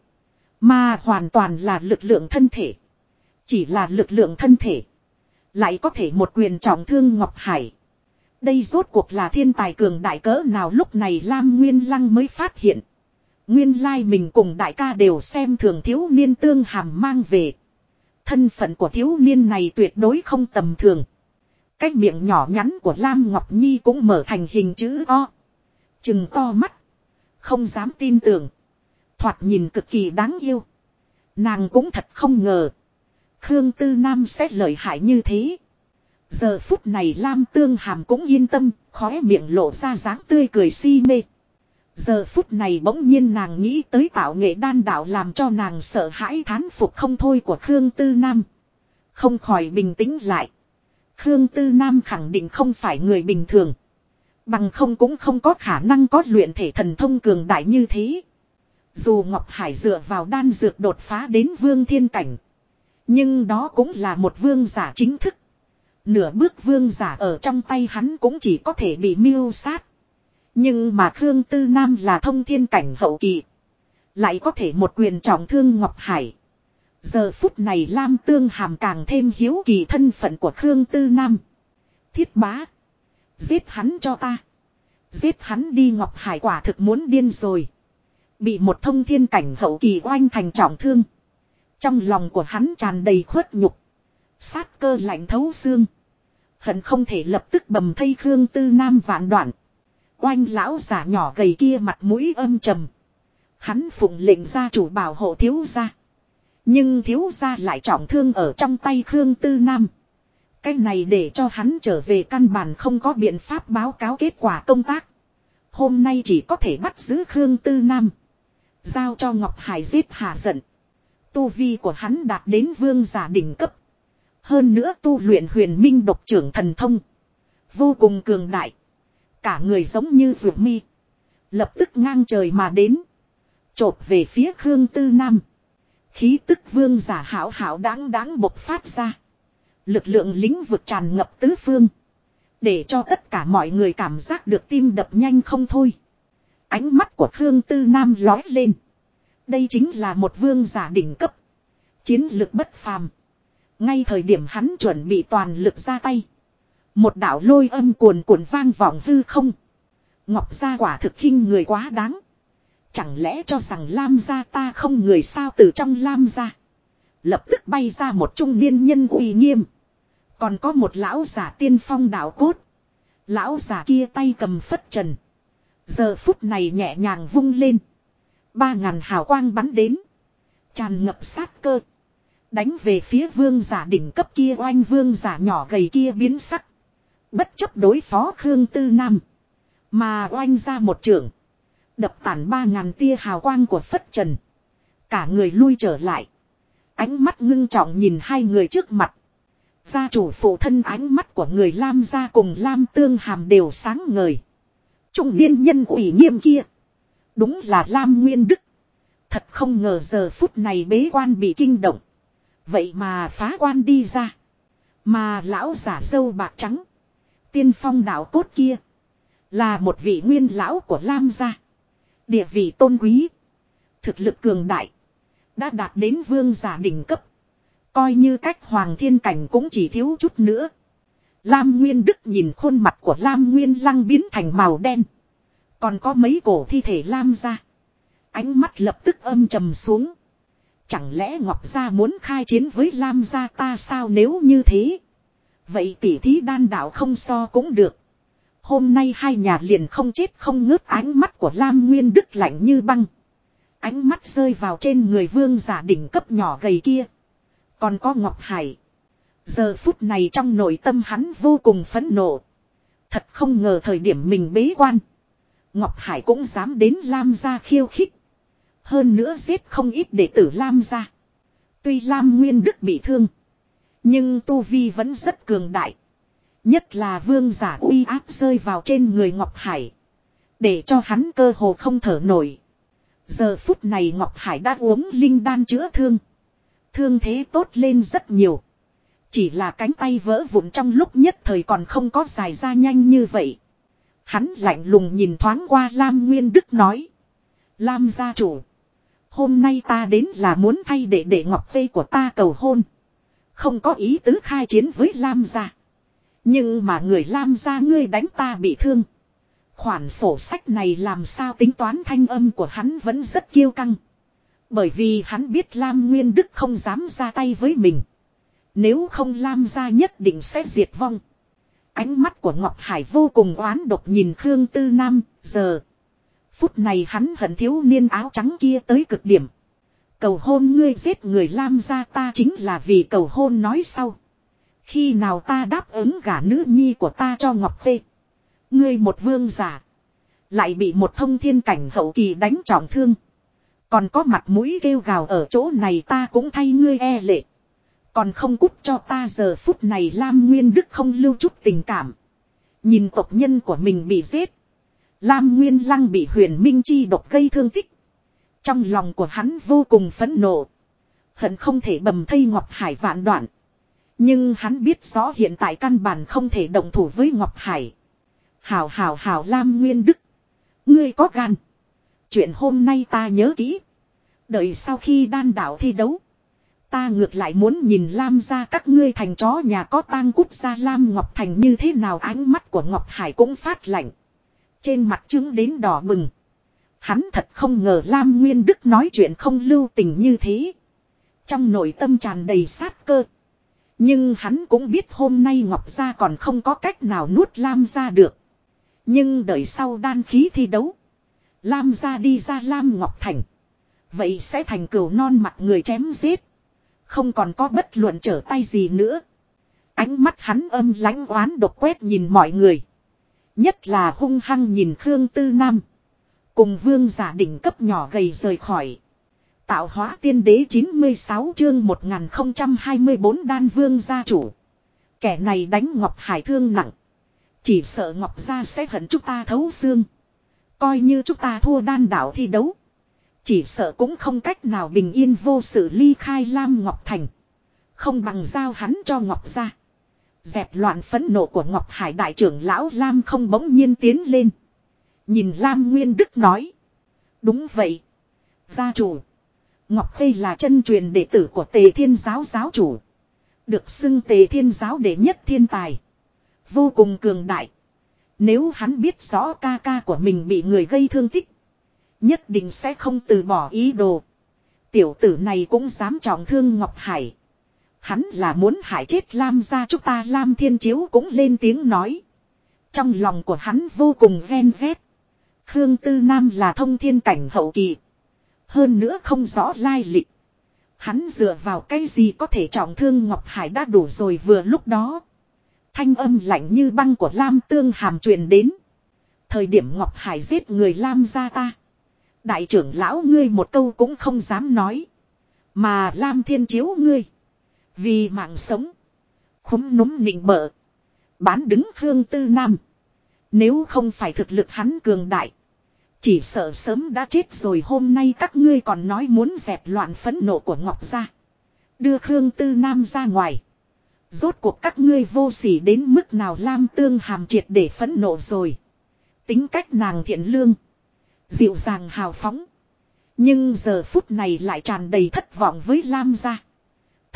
Mà hoàn toàn là lực lượng thân thể. Chỉ là lực lượng thân thể. Lại có thể một quyền trọng thương Ngọc Hải. Đây rốt cuộc là thiên tài cường đại cỡ nào, lúc này Lam Nguyên Lăng mới phát hiện. Nguyên lai mình cùng đại ca đều xem thường thiếu niên Tương Hàm mang về. Thân phận của thiếu niên này tuyệt đối không tầm thường. Cái miệng nhỏ nhắn của Lam Ngọc Nhi cũng mở thành hình chữ O. Trừng to mắt. Không dám tin tưởng. Thoạt nhìn cực kỳ đáng yêu. Nàng cũng thật không ngờ. Khương Tư Nam sẽ lợi hại như thế. Giờ phút này Lam Tương Hàm cũng yên tâm. Khóe miệng lộ ra dáng tươi cười si mê. Giờ phút này bỗng nhiên nàng nghĩ tới tạo nghệ đan đạo làm cho nàng sợ hãi thán phục không thôi của Khương Tư Nam. Không khỏi bình tĩnh lại. Khương Tư Nam khẳng định không phải người bình thường. Bằng không cũng không có khả năng có luyện thể thần thông cường đại như thế. Dù Ngọc Hải dựa vào đan dược đột phá đến vương thiên cảnh. Nhưng đó cũng là một vương giả chính thức. Nửa bước vương giả ở trong tay hắn cũng chỉ có thể bị mưu sát. Nhưng mà Khương Tư Nam là thông thiên cảnh hậu kỳ. Lại có thể một quyền trọng thương Ngọc Hải. Giờ phút này Lam Tương Hàm càng thêm hiếu kỳ thân phận của Khương Tư Nam. Thiết bá. Giết hắn cho ta. Giết hắn đi, Ngọc Hải quả thực muốn điên rồi. Bị một thông thiên cảnh hậu kỳ oanh thành trọng thương. Trong lòng của hắn tràn đầy khuất nhục. Sát cơ lạnh thấu xương. Hận không thể lập tức bầm thây Khương Tư Nam vạn đoạn. Oanh lão giả nhỏ gầy kia mặt mũi âm trầm. Hắn phụng lệnh gia chủ bảo hộ thiếu gia. Nhưng thiếu gia lại trọng thương ở trong tay Khương Tư Nam. Cái này để cho hắn trở về căn bản không có biện pháp báo cáo kết quả công tác. Hôm nay chỉ có thể bắt giữ Khương Tư Nam. Giao cho Ngọc Hải giết hạ giận. Tu vi của hắn đạt đến vương giả đỉnh cấp. Hơn nữa tu luyện huyền minh độc trưởng thần thông. Vô cùng cường đại. Cả người giống như ruột mi. Lập tức ngang trời mà đến. Chộp về phía Khương Tư Nam. Khí tức vương giả hảo hảo đáng bộc phát ra. Lực lượng lĩnh vực tràn ngập tứ phương. Để cho tất cả mọi người cảm giác được tim đập nhanh không thôi. Ánh mắt của Khương Tư Nam lói lên. Đây chính là một vương giả đỉnh cấp. Chiến lực bất phàm. Ngay thời điểm hắn chuẩn bị toàn lực ra tay. Một đạo lôi âm cuồn cuộn vang vọng hư không. Ngọc gia quả thực khinh người quá đáng. Chẳng lẽ cho rằng Lam gia ta không người sao? Từ trong Lam gia lập tức bay ra một trung niên nhân uy nghiêm. Còn có một lão giả tiên phong đạo cốt. Lão giả kia tay cầm phất trần. Giờ phút này nhẹ nhàng vung lên. 3000 hào quang bắn đến. Tràn ngập sát cơ. Đánh về phía vương giả đỉnh cấp kia. Oanh vương giả nhỏ gầy kia biến sắc. Bất chấp đối phó Khương Tư Nam. Mà oanh ra một trường. Đập tản 3000 tia hào quang của phất trần. Cả người lui trở lại. Ánh mắt ngưng trọng nhìn hai người trước mặt. Gia chủ phụ thân, ánh mắt của người Lam gia cùng Lam Tương Hàm đều sáng ngời. Trung niên nhân ủy nghiêm kia. Đúng là Lam Nguyên Đức. Thật không ngờ giờ phút này bế quan bị kinh động. Vậy mà phá quan đi ra. Mà lão giả râu bạc trắng. Tiên phong đạo cốt kia. Là một vị nguyên lão của Lam gia. Địa vị tôn quý. Thực lực cường đại. Đã đạt đến vương giả đỉnh cấp. Coi như cách Hoàng Thiên Cảnh cũng chỉ thiếu chút nữa. Lam Nguyên Đức nhìn khuôn mặt của Lam Nguyên Lăng biến thành màu đen. Còn có mấy cổ thi thể Lam gia. Ánh mắt lập tức âm trầm xuống. Chẳng lẽ Ngọc Gia muốn khai chiến với Lam gia ta sao, nếu như thế? Vậy tỉ thí đan đạo không so cũng được. Hôm nay hai nhà liền không chết không ngớt. Ánh mắt của Lam Nguyên Đức lạnh như băng. Ánh mắt rơi vào trên người vương giả đỉnh cấp nhỏ gầy kia. Còn có Ngọc Hải. Giờ phút này trong nội tâm hắn vô cùng phẫn nộ. Thật không ngờ thời điểm mình bế quan, Ngọc Hải cũng dám đến Lam gia khiêu khích. Hơn nữa giết không ít đệ tử Lam gia. Tuy Lam Nguyên Đức bị thương, nhưng tu vi vẫn rất cường đại. Nhất là vương giả uy áp rơi vào trên người Ngọc Hải, để cho hắn cơ hồ không thở nổi. Giờ phút này Ngọc Hải đã uống linh đan chữa thương. Thương thế tốt lên rất nhiều. Chỉ là cánh tay vỡ vụn trong lúc nhất thời còn không có dài ra nhanh như vậy. Hắn lạnh lùng nhìn thoáng qua Lam Nguyên Đức nói. Lam gia chủ, hôm nay ta đến là muốn thay đệ Ngọc Vây của ta cầu hôn. Không có ý tứ khai chiến với Lam gia. Nhưng mà người Lam gia ngươi đánh ta bị thương. Khoản sổ sách này làm sao tính toán, thanh âm của hắn vẫn rất kiêu căng. Bởi vì hắn biết Lam Nguyên Đức không dám ra tay với mình. Nếu không Lam gia nhất định sẽ diệt vong. Ánh mắt của Ngọc Hải vô cùng oán độc nhìn Khương Tư Nam. Giờ phút này hắn hận thiếu niên áo trắng kia tới cực điểm. Cầu hôn ngươi giết người Lam gia ta chính là vì cầu hôn nói sau. Khi nào ta đáp ứng gả nữ nhi của ta cho Ngọc Khê. Ngươi một vương giả, lại bị một thông thiên cảnh hậu kỳ đánh trọng thương. Còn có mặt mũi kêu gào ở chỗ này, ta cũng thay ngươi e lệ. Còn không cút cho ta. Giờ phút này Lam Nguyên Đức không lưu chút tình cảm. Nhìn tộc nhân của mình bị giết. Lam Nguyên Lăng bị Huyền Minh Chi độc gây thương tích. Trong lòng của hắn vô cùng phẫn nộ. Hận không thể bầm thây Ngọc Hải vạn đoạn. Nhưng hắn biết rõ hiện tại căn bản không thể động thủ với Ngọc Hải. Hảo Lam Nguyên Đức, ngươi có gan. Chuyện hôm nay ta nhớ kỹ. Đợi sau khi đan đạo thi đấu, ta ngược lại muốn nhìn Lam gia các ngươi thành chó nhà có tang cút ra Lam Ngọc Thành như thế nào. Ánh mắt của Ngọc Hải cũng phát lạnh. Trên mặt trứng đến đỏ bừng. Hắn thật không ngờ Lam Nguyên Đức nói chuyện không lưu tình như thế. Trong nội tâm tràn đầy sát cơ. Nhưng hắn cũng biết hôm nay Ngọc gia còn không có cách nào nuốt Lam gia được. Nhưng đợi sau đan khí thi đấu, Lam gia đi ra Lam Ngọc Thành, vậy sẽ thành cừu non mặt người chém giết. Không còn có bất luận trở tay gì nữa. Ánh mắt hắn âm lãnh oán độc quét nhìn mọi người. Nhất là hung hăng nhìn Khương Tư Nam. Cùng vương giả đỉnh cấp nhỏ gầy rời khỏi. Tạo hóa tiên đế 96 chương 1024 đan vương gia chủ. Kẻ này đánh Ngọc Hải thương nặng. Chỉ sợ Ngọc gia sẽ hận chúng ta thấu xương. Coi như chúng ta thua đan đạo thi đấu, chỉ sợ cũng không cách nào bình yên vô sự ly khai Lam Ngọc Thành. Không bằng giao hắn cho Ngọc gia. Dẹp loạn phẫn nộ của Ngọc Hải đại trưởng lão Lam không bỗng nhiên tiến lên. Nhìn Lam Nguyên Đức nói. Đúng vậy. Gia chủ. Ngọc Khê là chân truyền đệ tử của Tề Thiên giáo giáo chủ. Được xưng Tề Thiên giáo đệ nhất thiên tài. Vô cùng cường đại. Nếu hắn biết rõ ca ca của mình bị người gây thương tích, nhất định sẽ không từ bỏ ý đồ. Tiểu tử này cũng dám trọng thương Ngọc Hải. Hắn là muốn hại chết Lam gia chúng ta. Lam Thiên Chiếu cũng lên tiếng nói. Trong lòng của hắn vô cùng ghen ghét. Khương Tư Nam là thông thiên cảnh hậu kỳ. Hơn nữa không rõ lai lịch. Hắn dựa vào cái gì có thể trọng thương Ngọc Hải đã đủ rồi. Vừa lúc đó, thanh âm lạnh như băng của Lam Tương Hàm truyền đến. Thời điểm Ngọc Hải giết người Lam gia ta, đại trưởng lão ngươi một câu cũng không dám nói. Mà Lam Thiên Chiếu ngươi, vì mạng sống, khúm núm nịnh bợ, bán đứng Khương Tư Nam. Nếu không phải thực lực hắn cường đại, chỉ sợ sớm đã chết rồi. Hôm nay các ngươi còn nói muốn dẹp loạn phẫn nộ của Ngọc gia, đưa Khương Tư Nam ra ngoài. Rốt cuộc các ngươi vô sỉ đến mức nào? Lam Tương Hàm triệt để phẫn nộ rồi. Tính cách nàng thiện lương, dịu dàng hào phóng, nhưng giờ phút này lại tràn đầy thất vọng với Lam gia.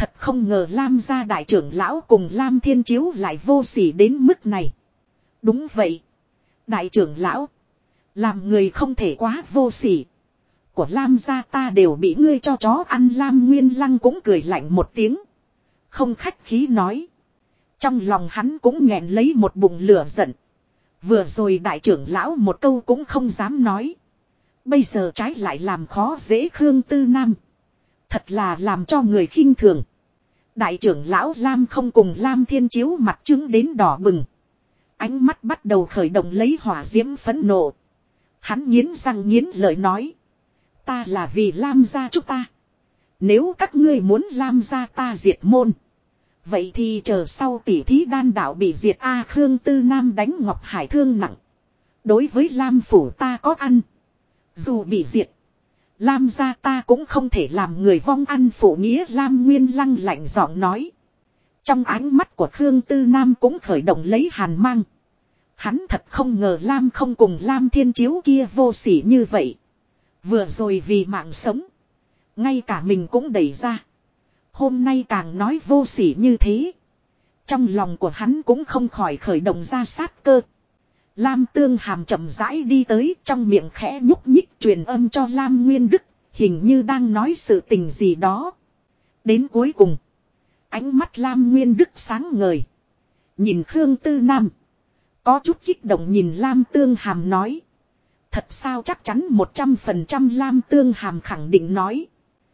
Thật không ngờ Lam gia đại trưởng lão cùng Lam Thiên Chiếu lại vô sỉ đến mức này. Đúng vậy. Đại trưởng lão. Làm người không thể quá vô sỉ. Của Lam gia ta đều bị ngươi cho chó ăn. Lam Nguyên Lăng cũng cười lạnh một tiếng. Không khách khí nói. Trong lòng hắn cũng nghẹn lấy một bụng lửa giận. Vừa rồi đại trưởng lão một câu cũng không dám nói. Bây giờ trái lại làm khó dễ Khương Tư Nam. Thật là làm cho người khinh thường. Đại trưởng lão Lam không cùng Lam Thiên Chiếu mặt trứng đến đỏ bừng. Ánh mắt bắt đầu khởi động lấy hỏa diễm phẫn nộ. Hắn nghiến răng nghiến lợi nói. Ta là vì Lam gia chúng ta. Nếu các ngươi muốn Lam gia ta diệt môn. Vậy thì chờ sau tỉ thí đan đạo bị diệt A. Khương Tư Nam đánh Ngọc Hải thương nặng. Đối với Lam phủ ta có ăn. Dù bị diệt. Lam gia ta cũng không thể làm người vong ăn phụ nghĩa. Lam Nguyên Lăng lạnh giọng nói. Trong ánh mắt của Khương Tư Nam cũng khởi động lấy hàn mang. Hắn thật không ngờ Lam không cùng Lam Thiên Chiếu kia vô sỉ như vậy. Vừa rồi vì mạng sống. Ngay cả mình cũng đẩy ra. Hôm nay càng nói vô sỉ như thế. Trong lòng của hắn cũng không khỏi khởi động ra sát cơ. Lam Tương Hàm chậm rãi đi tới, trong miệng khẽ nhúc nhích truyền âm cho Lam Nguyên Đức, hình như đang nói sự tình gì đó. Đến cuối cùng, ánh mắt Lam Nguyên Đức sáng ngời. Nhìn Khương Tư Nam. Có chút kích động nhìn Lam Tương Hàm nói. Thật sao chắc chắn 100% Lam Tương Hàm khẳng định nói.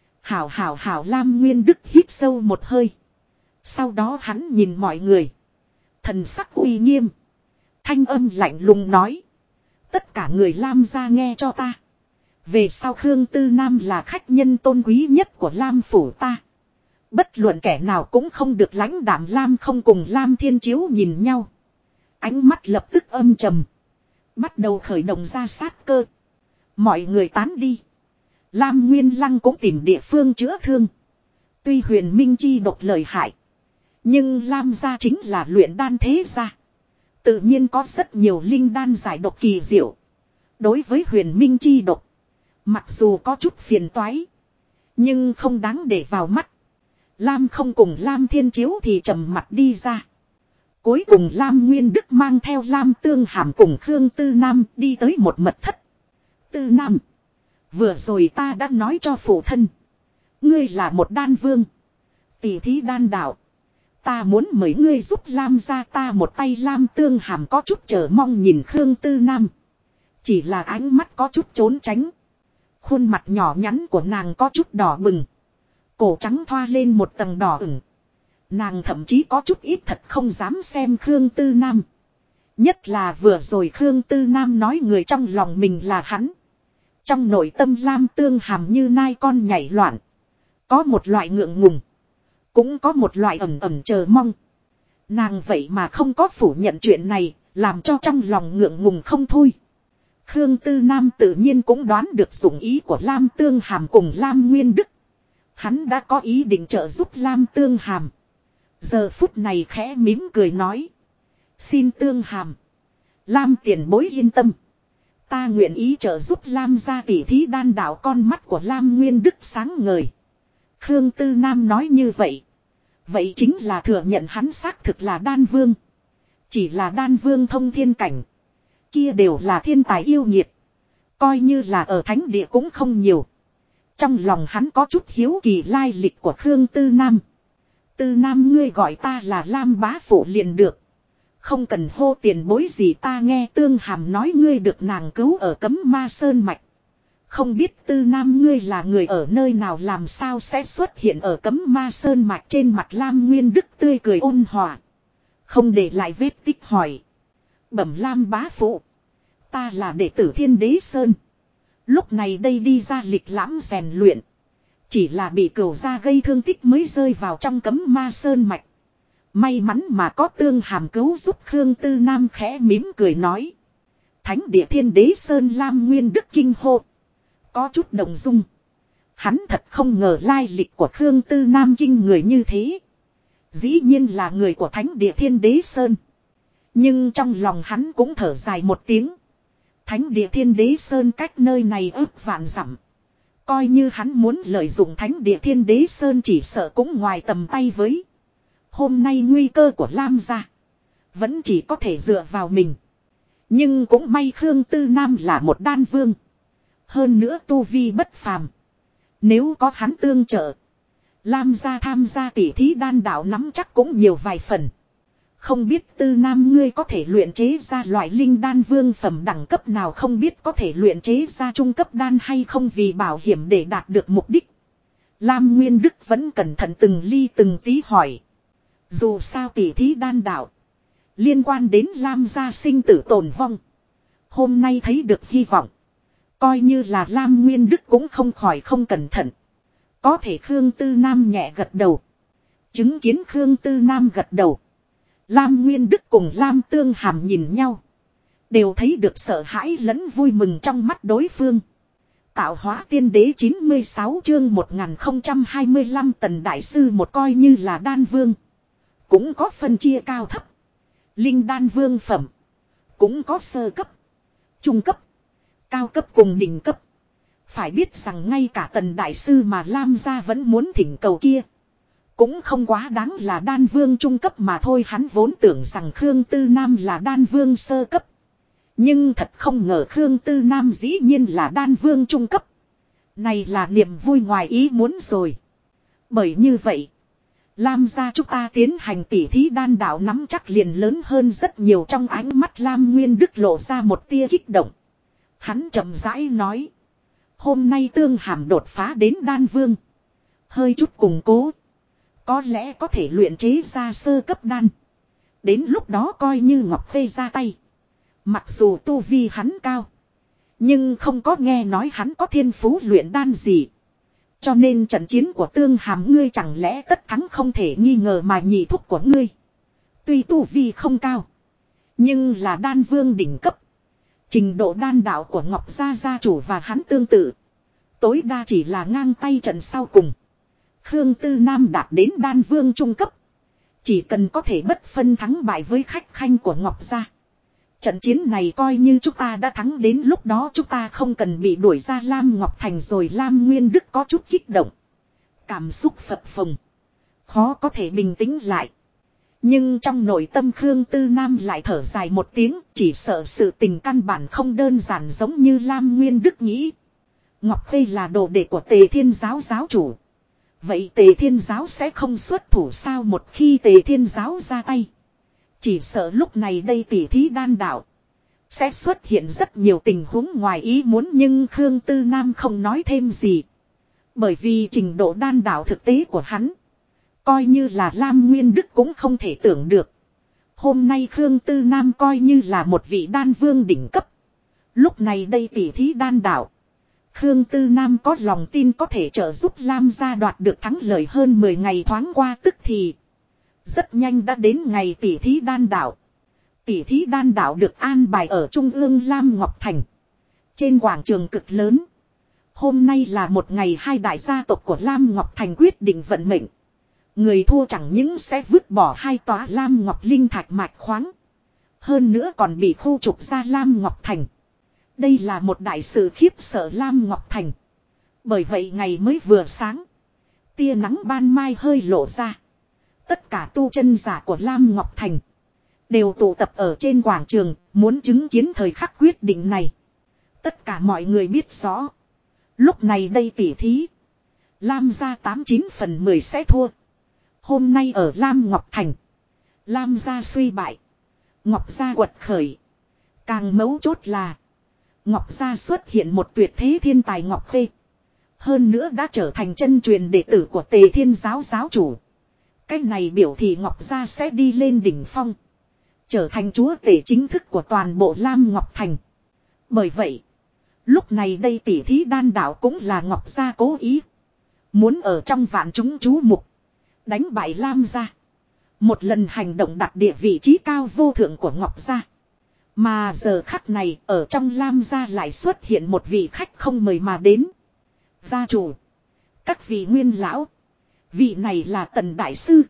Hảo Lam Nguyên Đức hít sâu một hơi. Sau đó hắn nhìn mọi người. Thần sắc uy nghiêm. Thanh âm lạnh lùng nói. Tất cả người Lam gia nghe cho ta. Về sau Khương Tư Nam là khách nhân tôn quý nhất của Lam phủ ta. Bất luận kẻ nào cũng không được lãnh đạm. Lam không cùng Lam Thiên Chiếu nhìn nhau. Ánh mắt lập tức âm trầm. Bắt đầu khởi động ra sát cơ. Mọi người tán đi. Lam Nguyên Lăng cũng tìm địa phương chữa thương. Tuy Huyền Minh chi độc lợi hại. Nhưng Lam gia chính là luyện đan thế gia. Tự nhiên có rất nhiều linh đan giải độc kỳ diệu. Đối với Huyền Minh chi độc. Mặc dù có chút phiền toái. Nhưng không đáng để vào mắt. Lam không cùng Lam Thiên Chiếu thì trầm mặt đi ra. Cuối cùng Lam Nguyên Đức mang theo Lam Tương Hàm cùng Khương Tư Nam đi tới một mật thất. Tư Nam. Vừa rồi ta đã nói cho phụ thân. Ngươi là một đan vương. Tỷ thí đan đạo. Ta muốn mời ngươi giúp Lam gia ta một tay. Lam Tương Hàm có chút chờ mong nhìn Khương Tư Nam. Chỉ là ánh mắt có chút trốn tránh. Khuôn mặt nhỏ nhắn của nàng có chút đỏ bừng. Cổ trắng thoa lên một tầng đỏ ửng. Nàng thậm chí có chút ít thật không dám xem Khương Tư Nam. Nhất là vừa rồi Khương Tư Nam nói người trong lòng mình là hắn. Trong nội tâm Lam Tương Hàm như nai con nhảy loạn. Có một loại ngượng ngùng. Cũng có một loại ẩm ẩm chờ mong. Nàng vậy mà không có phủ nhận chuyện này. Làm cho trong lòng ngượng ngùng không thôi. Khương Tư Nam tự nhiên cũng đoán được dụng ý của Lam Tương Hàm cùng Lam Nguyên Đức. Hắn đã có ý định trợ giúp Lam Tương Hàm. Giờ phút này khẽ mím cười nói. Xin Tương Hàm. Lam tiền bối yên tâm. Ta nguyện ý trợ giúp Lam gia tỷ thí đan đạo. Con mắt của Lam Nguyên Đức sáng ngời. Khương Tư Nam nói như vậy. Vậy chính là thừa nhận hắn xác thực là đan vương. Chỉ là đan vương thông thiên cảnh. Kia đều là thiên tài yêu nghiệt. Coi như là ở thánh địa cũng không nhiều. Trong lòng hắn có chút hiếu kỳ lai lịch của Khương Tư Nam. Tư Nam ngươi gọi ta là Lam bá phụ liền được. Không cần hô tiền bối gì. Ta nghe Tương Hàm nói ngươi được nàng cứu ở Cấm Ma Sơn Mạch. Không biết Tư Nam ngươi là người ở nơi nào, làm sao sẽ xuất hiện ở Cấm Ma Sơn Mạch. Trên mặt Lam Nguyên Đức tươi cười ôn hòa. Không để lại vết tích hỏi. Bẩm Lam bá phụ. Ta là đệ tử Thiên Đế Sơn. Lúc này đây đi ra lịch lãm rèn luyện. Chỉ là bị cửu gia gây thương tích mới rơi vào trong Cấm Ma Sơn Mạch. May mắn mà có Tương Hàm cứu giúp. Khương Tư Nam khẽ mím cười nói. Thánh địa Thiên Đế Sơn. Lam Nguyên Đức kinh hô. Có chút động dung. Hắn thật không ngờ lai lịch của Khương Tư Nam kinh người như thế. Dĩ nhiên là người của Thánh địa Thiên Đế Sơn. Nhưng trong lòng hắn cũng thở dài một tiếng. Thánh địa Thiên Đế Sơn cách nơi này ước vạn dặm. Coi như hắn muốn lợi dụng thánh địa Thiên Đế Sơn chỉ sợ cũng ngoài tầm tay với. Hôm nay nguy cơ của Lam gia vẫn chỉ có thể dựa vào mình. Nhưng cũng may Khương Tư Nam là một đan vương. Hơn nữa tu vi bất phàm. Nếu có hắn tương trợ, Lam gia tham gia tỷ thí đan đạo nắm chắc cũng nhiều vài phần. Không biết Tư Nam ngươi có thể luyện chế ra loại linh đan vương phẩm đẳng cấp nào, không biết có thể luyện chế ra trung cấp đan hay không, vì bảo hiểm để đạt được mục đích. Lam Nguyên Đức vẫn cẩn thận từng ly từng tí hỏi. Dù sao tỷ thí đan đạo liên quan đến Lam gia sinh tử tồn vong. Hôm nay thấy được hy vọng. Coi như là Lam Nguyên Đức cũng không khỏi không cẩn thận. Có thể Khương Tư Nam nhẹ gật đầu. Chứng kiến Khương Tư Nam gật đầu, Lam Nguyên Đức cùng Lam Tương Hàm nhìn nhau. Đều thấy được sợ hãi lẫn vui mừng trong mắt đối phương. Tạo hóa tiên đế 96 chương 1025 Tần Đại Sư một coi như là đan vương. Cũng có phân chia cao thấp. Linh đan vương phẩm. Cũng có sơ cấp, trung cấp, cao cấp cùng đỉnh cấp. Phải biết rằng ngay cả Tần Đại Sư mà Lam gia vẫn muốn thỉnh cầu kia cũng không quá đáng là đan vương trung cấp mà thôi. Hắn vốn tưởng rằng Khương Tư Nam là đan vương sơ cấp. Nhưng thật không ngờ Khương Tư Nam dĩ nhiên là đan vương trung cấp. Này là niềm vui ngoài ý muốn rồi. Bởi như vậy, Lam gia chúng ta tiến hành tỉ thí đan đạo nắm chắc liền lớn hơn rất nhiều. Trong ánh mắt Lam Nguyên Đức lộ ra một tia kích động. Hắn chậm rãi nói. Hôm nay Tương Hàm đột phá đến đan vương. Hơi chút củng cố. Có lẽ có thể luyện chế ra sơ cấp đan. Đến lúc đó coi như Ngọc Khê ra tay. Mặc dù tu vi hắn cao, nhưng không có nghe nói hắn có thiên phú luyện đan gì. Cho nên trận chiến của Tương Hàm ngươi chẳng lẽ tất thắng không thể nghi ngờ mà nhị thúc của ngươi. Tuy tu vi không cao, nhưng là đan vương đỉnh cấp. Trình độ đan đạo của Ngọc Gia gia chủ và hắn tương tự. Tối đa chỉ là ngang tay trận sau cùng. Khương Tư Nam đạt đến đan vương trung cấp. Chỉ cần có thể bất phân thắng bại với khách khanh của Ngọc Gia. Trận chiến này coi như chúng ta đã thắng, đến lúc đó chúng ta không cần bị đuổi ra Lam Ngọc Thành rồi. Lam Nguyên Đức có chút kích động. Cảm xúc phập phồng. Khó có thể bình tĩnh lại. Nhưng trong nội tâm Khương Tư Nam lại thở dài một tiếng. Chỉ sợ sự tình căn bản không đơn giản giống như Lam Nguyên Đức nghĩ. Ngọc Khê là đồ đệ của Tề Thiên Giáo giáo chủ. Vậy Tề Thiên Giáo sẽ không xuất thủ sao? Một khi Tề Thiên Giáo ra tay, chỉ sợ lúc này đây tỉ thí đan đạo sẽ xuất hiện rất nhiều tình huống ngoài ý muốn. Nhưng Khương Tư Nam không nói thêm gì. Bởi vì trình độ đan đạo thực tế của hắn, coi như là Lam Nguyên Đức cũng không thể tưởng được. Hôm nay Khương Tư Nam coi như là một vị đan vương đỉnh cấp. Lúc này đây tỉ thí đan đạo, Khương Tư Nam có lòng tin có thể trợ giúp Lam gia đoạt được thắng lợi. Hơn 10 ngày thoáng qua tức thì rất nhanh đã đến ngày tỉ thí đan đạo. Tỉ thí đan đạo được an bài ở trung ương Lam Ngọc Thành, trên quảng trường cực lớn. Hôm nay là một ngày hai đại gia tộc của Lam Ngọc Thành quyết định vận mệnh. Người thua chẳng những sẽ vứt bỏ hai tòa Lam Ngọc Linh Thạch mạch khoáng, hơn nữa còn bị khu trục ra Lam Ngọc Thành. Đây là một đại sự khiếp sợ Lam Ngọc Thành. Bởi vậy ngày mới vừa sáng, tia nắng ban mai hơi lộ ra. Tất cả tu chân giả của Lam Ngọc Thành đều tụ tập ở trên quảng trường, muốn chứng kiến thời khắc quyết định này. Tất cả mọi người biết rõ, lúc này đây tỉ thí, Lam gia 89 phần 10 sẽ thua. Hôm nay ở Lam Ngọc Thành, Lam gia suy bại, Ngọc gia quật khởi. Càng mấu chốt là Ngọc gia xuất hiện một tuyệt thế thiên tài Ngọc Khê. Hơn nữa đã trở thành chân truyền đệ tử của Tề Thiên Giáo giáo chủ. Cái này biểu thị Ngọc gia sẽ đi lên đỉnh phong, trở thành chúa tể chính thức của toàn bộ Lam Ngọc Thành. Bởi vậy, lúc này đây tỉ thí đan đạo cũng là Ngọc gia cố ý. Muốn ở trong vạn chúng chú mục, đánh bại Lam gia. Một lần hành động đặt địa vị trí cao vô thượng của Ngọc gia. Mà giờ khắc này ở trong Lam gia lại xuất hiện một vị khách không mời mà đến. Gia chủ, các vị nguyên lão, vị này là Tần Đại Sư.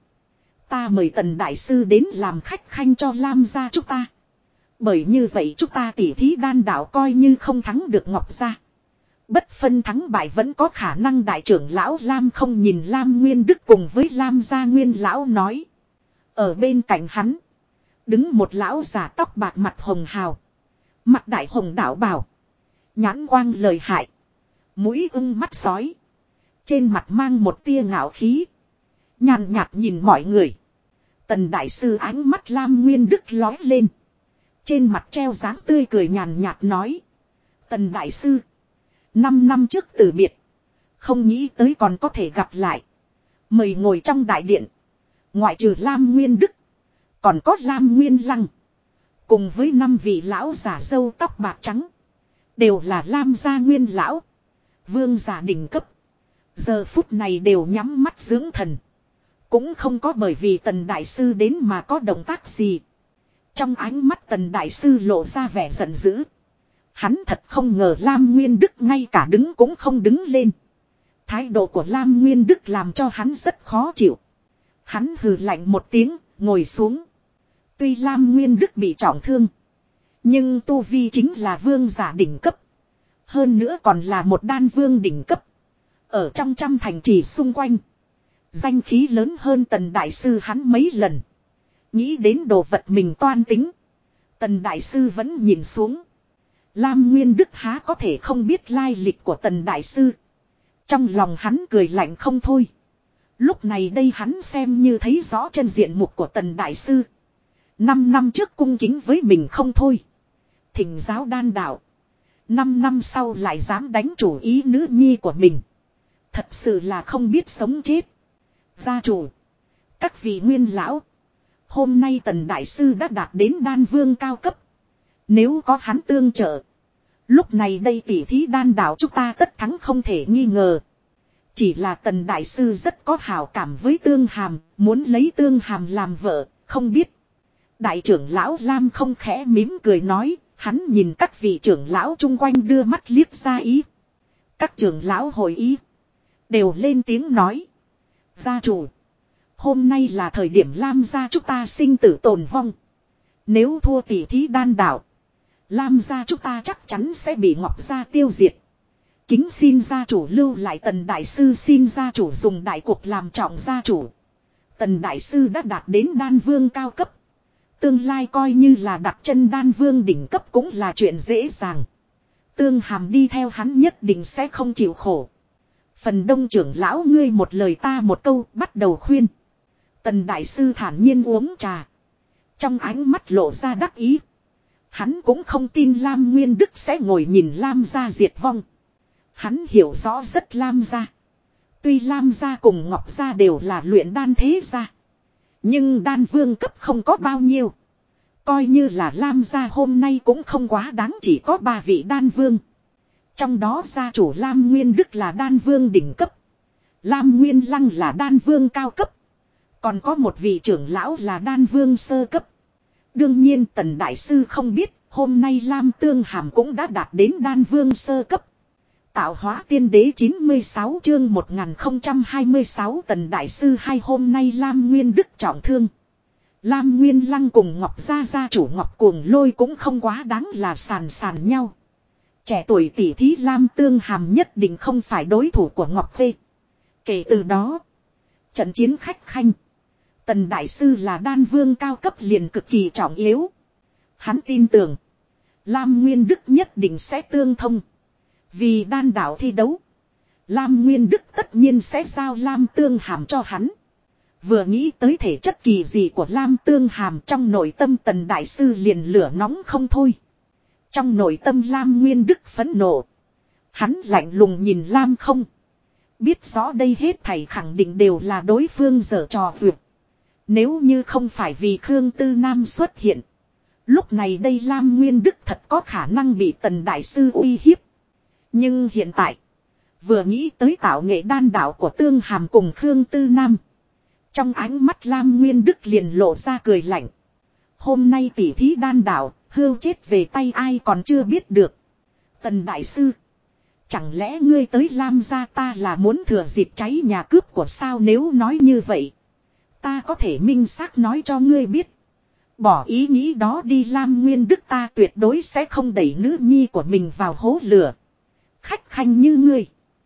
Ta mời Tần Đại Sư đến làm khách khanh cho Lam gia chúng ta. Bởi như vậy chúng ta tỉ thí đan đạo coi như không thắng được Ngọc gia, Bất phân thắng bại vẫn có khả năng. Đại trưởng lão Lam không nhìn Lam Nguyên Đức cùng với Lam gia nguyên lão nói. Ở bên cạnh hắn. Đứng một lão già tóc bạc mặt hồng hào. Mặt đại hồng đảo bào. Nhãn quang lời hại. Mũi ưng mắt sói. Trên mặt mang một tia ngạo khí. Nhàn nhạt nhìn mọi người. Tần đại sư ánh mắt Lam Nguyên Đức lói lên. Trên mặt treo dáng tươi cười nhàn nhạt nói. Tần đại sư. 5 năm trước từ biệt. Không nghĩ tới còn có thể gặp lại. Mời ngồi trong đại điện. Ngoại trừ Lam Nguyên Đức. Còn có Lam Nguyên Lăng. Cùng với 5 vị lão giả râu tóc bạc trắng. Đều là Lam gia nguyên lão. Vương giả đỉnh cấp. Giờ phút này đều nhắm mắt dưỡng thần. Cũng không có bởi vì tần đại sư đến mà có động tác gì. Trong ánh mắt tần đại sư lộ ra vẻ giận dữ. Hắn thật không ngờ Lam Nguyên Đức ngay cả đứng cũng không đứng lên. Thái độ của Lam Nguyên Đức làm cho hắn rất khó chịu. Hắn hừ lạnh một tiếng, ngồi xuống. Tuy Lam Nguyên Đức bị trọng thương. Nhưng tu vi chính là vương giả đỉnh cấp. Hơn nữa còn là một đan vương đỉnh cấp. Ở trong trăm thành trì xung quanh. Danh khí lớn hơn tần đại sư hắn mấy lần. Nghĩ đến đồ vật mình toan tính. Tần đại sư vẫn nhìn xuống. Lam Nguyên Đức há có thể không biết lai lịch của tần đại sư. Trong lòng hắn cười lạnh không thôi. Lúc này đây hắn xem như thấy rõ chân diện mục của tần đại sư. 5 năm trước cung kính với mình không thôi. Thỉnh giáo đan đạo. 5 năm sau lại dám đánh chủ ý nữ nhi của mình. Thật sự là không biết sống chết. Gia chủ. Các vị nguyên lão. Hôm nay tần đại sư đã đạt đến đan vương cao cấp. Nếu có hắn tương trợ. Lúc này đây tỉ thí đan đạo chúng ta tất thắng không thể nghi ngờ. Chỉ là tần đại sư rất có hảo cảm với Tương Hàm. Muốn lấy Tương Hàm làm vợ. Không biết. Đại trưởng lão Lam không khẽ mỉm cười nói. Hắn nhìn các vị trưởng lão chung quanh đưa mắt liếc ra ý. Các trưởng lão hội ý. Đều lên tiếng nói. Gia chủ. Hôm nay là thời điểm Lam gia chúng ta sinh tử tồn vong. Nếu thua tỷ thí đan đạo. Lam gia chúng ta chắc chắn sẽ bị Ngọc gia tiêu diệt. Kính xin gia chủ lưu lại tần đại sư, xin gia chủ dùng đại cuộc làm trọng gia chủ. Tần đại sư đã đạt đến đan vương cao cấp. Tương lai coi như là đặt chân đan vương đỉnh cấp cũng là chuyện dễ dàng. Tương Hàm đi theo hắn nhất định sẽ không chịu khổ. Phần đông trưởng lão ngươi một lời ta một câu bắt đầu khuyên. Tần đại sư thản nhiên uống trà. Trong ánh mắt lộ ra đắc ý. Hắn cũng không tin Lam Nguyên Đức sẽ ngồi nhìn Lam gia diệt vong. Hắn hiểu rõ rất Lam gia. Tuy Lam gia cùng Ngọc gia đều là luyện đan thế gia. Nhưng đan vương cấp không có bao nhiêu. Coi như là Lam gia hôm nay cũng không quá đáng, chỉ có 3 vị đan vương. Trong đó gia chủ Lam Nguyên Đức là đan vương đỉnh cấp. Lam Nguyên Lăng là đan vương cao cấp. Còn có một vị trưởng lão là đan vương sơ cấp. Đương nhiên tần đại sư không biết, hôm nay Lam Tương Hàm cũng đã đạt đến đan vương sơ cấp. Tạo hóa tiên đế 96 chương 1026 tần đại sư hai hôm nay Lam Nguyên Đức trọng thương. Lam Nguyên Lăng cùng Ngọc gia gia chủ Ngọc Cuồng Lôi cũng không quá đáng là sàn nhau. Trẻ tuổi tỷ thí Lam Tương Hàm nhất định không phải đối thủ của Ngọc Khê. Kể từ đó, trận chiến khách khanh. Tần đại sư là đan vương cao cấp liền cực kỳ trọng yếu. Hắn tin tưởng, Lam Nguyên Đức nhất định sẽ tương thông. Vì đan đạo thi đấu, Lam Nguyên Đức tất nhiên sẽ giao Lam Tương Hàm cho hắn. Vừa nghĩ tới thể chất kỳ dị của Lam Tương Hàm, trong nội tâm tần đại sư liền lửa nóng không thôi. Trong nội tâm Lam Nguyên Đức phẫn nộ. Hắn lạnh lùng nhìn Lam không. Biết rõ đây hết thảy khẳng định đều là đối phương giở trò vượt. Nếu như không phải vì Khương Tư Nam xuất hiện. Lúc này đây Lam Nguyên Đức thật có khả năng bị tần đại sư uy hiếp. Nhưng hiện tại, vừa nghĩ tới tạo nghệ đan đạo của Tương Hàm cùng Khương Tư Nam. Trong ánh mắt Lam Nguyên Đức liền lộ ra cười lạnh. Hôm nay tỉ thí đan đạo, hưu chết về tay ai còn chưa biết được. Tần đại sư, chẳng lẽ ngươi tới Lam gia ta là muốn thừa dịp cháy nhà cướp của sao? Nếu nói như vậy, ta có thể minh xác nói cho ngươi biết. Bỏ ý nghĩ đó đi, Lam Nguyên Đức ta tuyệt đối sẽ không đẩy nữ nhi của mình vào hố lửa. khách khanh như ngươi.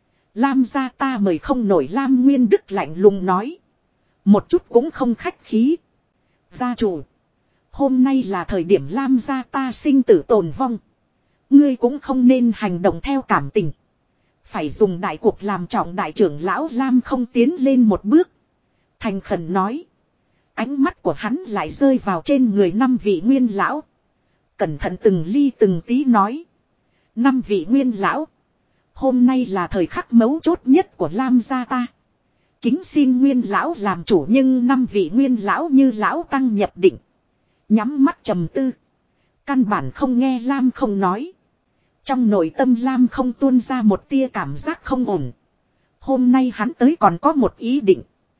Lam gia ta mời không nổi. Lam Nguyên Đức lạnh lùng nói. Một chút cũng không khách khí. Gia chủ. Hôm nay là thời điểm Lam gia ta sinh tử tồn vong. Ngươi cũng không nên hành động theo cảm tình. Phải dùng đại cuộc làm trọng. Đại trưởng lão Lam không tiến lên một bước. Thành khẩn nói. Ánh mắt của hắn lại rơi vào trên người 5 vị nguyên lão. Cẩn thận từng ly từng tí nói. 5 vị nguyên lão. Hôm nay là thời khắc mấu chốt nhất của Lam gia ta. Kính xin nguyên lão làm chủ. Nhưng 5 vị nguyên lão như lão tăng nhập định. Nhắm mắt trầm tư. Căn bản không nghe Lam không nói. Trong nội tâm Lam không tuôn ra một tia cảm giác không ổn. Hôm nay hắn tới còn có một ý định.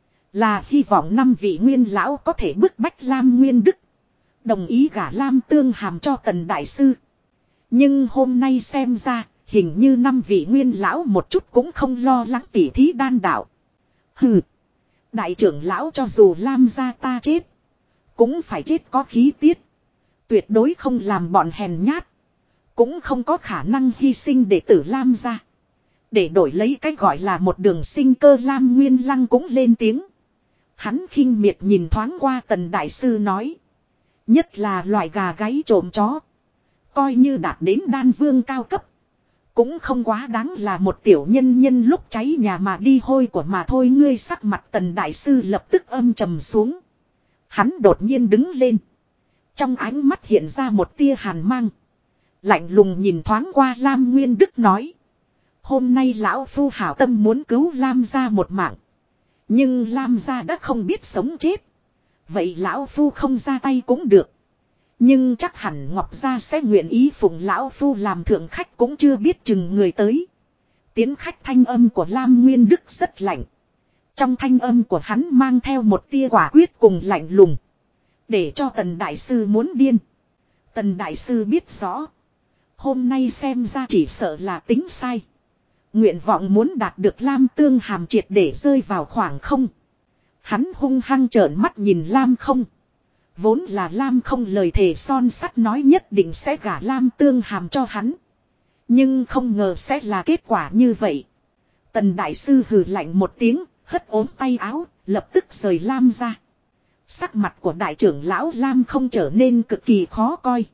Là hy vọng 5 vị nguyên lão có thể bức bách Lam Nguyên Đức. Đồng ý gả Lam Tương Hàm cho Tần Đại Sư. Nhưng hôm nay xem ra, hình như 5 vị nguyên lão một chút cũng không lo lắng tỉ thí đan đạo. Hừ. Đại trưởng lão cho dù Lam gia ta chết. Cũng phải chết có khí tiết. Tuyệt đối không làm bọn hèn nhát. Cũng không có khả năng hy sinh đệ tử Lam gia. Để đổi lấy cái gọi là một đường sinh cơ. Lam Nguyên Lăng cũng lên tiếng. Hắn khinh miệt nhìn thoáng qua Tần Đại Sư nói. Nhất là loại gà gáy trộm chó. Coi như đạt đến đan vương cao cấp. Cũng không quá đáng là một tiểu nhân nhân lúc cháy nhà mà đi hôi của mà thôi. Ngươi sắc mặt Tần Đại Sư lập tức âm trầm xuống. Hắn đột nhiên đứng lên. Trong ánh mắt hiện ra một tia hàn mang. Lạnh lùng nhìn thoáng qua Lam Nguyên Đức nói. Hôm nay lão phu hảo tâm muốn cứu Lam gia một mạng. Nhưng Lam gia đã không biết sống chết. Vậy lão phu không ra tay cũng được. Nhưng chắc hẳn Ngọc gia sẽ nguyện ý phụng lão phu làm thượng khách cũng chưa biết chừng người tới. Tiến khách thanh âm của Lam Nguyên Đức rất lạnh. Trong thanh âm của hắn mang theo một tia quả quyết cùng lạnh lùng. Để cho Tần Đại Sư muốn điên. Tần Đại Sư biết rõ. Hôm nay xem ra chỉ sợ là tính sai. Nguyện vọng muốn đạt được Lam Tương Hàm triệt để rơi vào khoảng không. Hắn hung hăng trợn mắt nhìn Lam không. Vốn là Lam không lời thề son sắt nói nhất định sẽ gả Lam Tương Hàm cho hắn. Nhưng không ngờ sẽ là kết quả như vậy. Tần Đại Sư hừ lạnh một tiếng, hất ốm tay áo, lập tức rời Lam ra. Sắc mặt của đại trưởng lão Lam không trở nên cực kỳ khó coi.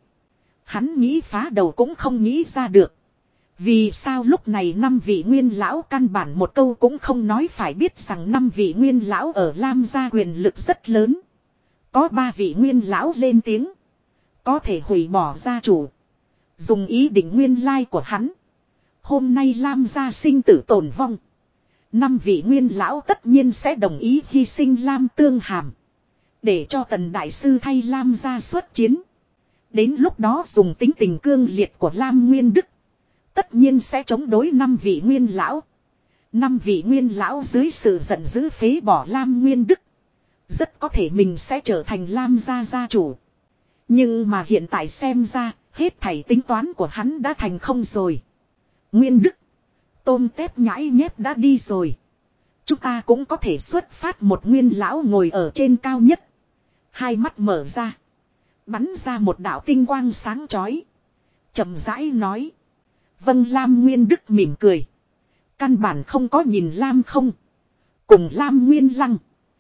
Hắn nghĩ phá đầu cũng không nghĩ ra được. Vì sao lúc này 5 vị nguyên lão căn bản một câu cũng không nói. Phải biết rằng 5 vị nguyên lão ở Lam gia quyền lực rất lớn. Có 3 vị nguyên lão lên tiếng. Có thể hủy bỏ gia chủ. Dùng ý định nguyên lai của hắn. Hôm nay Lam gia sinh tử tồn vong. 5 vị nguyên lão tất nhiên sẽ đồng ý hy sinh Lam Tương Hàm. Để cho Tần Đại Sư thay Lam gia xuất chiến. Đến lúc đó dùng tính tình cương liệt của Lam Nguyên Đức. Tất nhiên sẽ chống đối 5 vị nguyên lão. 5 vị nguyên lão dưới sự giận dữ phế bỏ Lam Nguyên Đức. Rất có thể mình sẽ trở thành Lam gia gia chủ. Nhưng mà hiện tại xem ra, hết thảy tính toán của hắn đã thành không rồi. Nguyên Đức, tôm tép nhãi nhép đã đi rồi. Chúng ta cũng có thể xuất phát. Một nguyên lão ngồi ở trên cao nhất. Hai mắt mở ra. Bắn ra một đạo tinh quang sáng chói. Chậm rãi nói. Vâng. Lam Nguyên Đức mỉm cười. Căn bản không có nhìn Lam không. Cùng Lam Nguyên Lăng.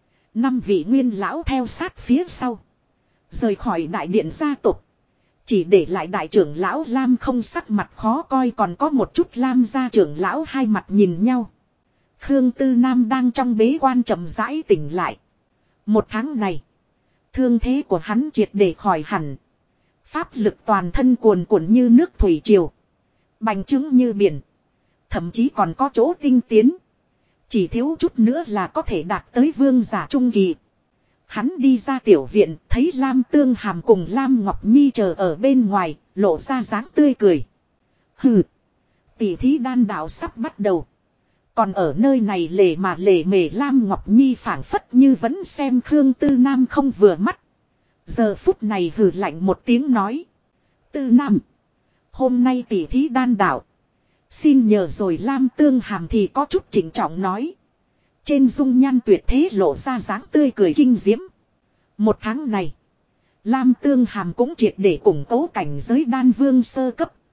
5 vị nguyên lão theo sát phía sau. Rời khỏi đại điện gia tộc. Chỉ để lại đại trưởng lão Lam không sắc mặt khó coi. Còn có một chút Lam gia trưởng lão hai mặt nhìn nhau. Khương Tư Nam đang trong bế quan chậm rãi tỉnh lại. Một tháng này. Thương thế của hắn triệt để khỏi hẳn. Pháp lực toàn thân cuồn cuộn như nước thủy triều. Bành trướng như biển. Thậm chí còn có chỗ tinh tiến. Chỉ thiếu chút nữa là có thể đạt tới vương giả trung kỳ. Hắn đi ra tiểu viện, thấy Lam Tương Hàm cùng Lam Ngọc Nhi chờ ở bên ngoài, lộ ra dáng tươi cười. Hừ, tỷ thí đan đạo sắp bắt đầu. Còn ở nơi này lề mà lề mề. Lam Ngọc Nhi phảng phất như vẫn xem Khương Tư Nam không vừa mắt. Giờ phút này hừ lạnh một tiếng nói. Tư Nam, hôm nay tỷ thí đan đạo. Xin nhờ rồi. Lam Tương Hàm thì có chút chỉnh trọng nói. Trên dung nhan tuyệt thế lộ ra dáng tươi cười kinh diễm. Một tháng này, Lam Tương Hàm cũng triệt để củng cố cảnh giới đan vương sơ cấp.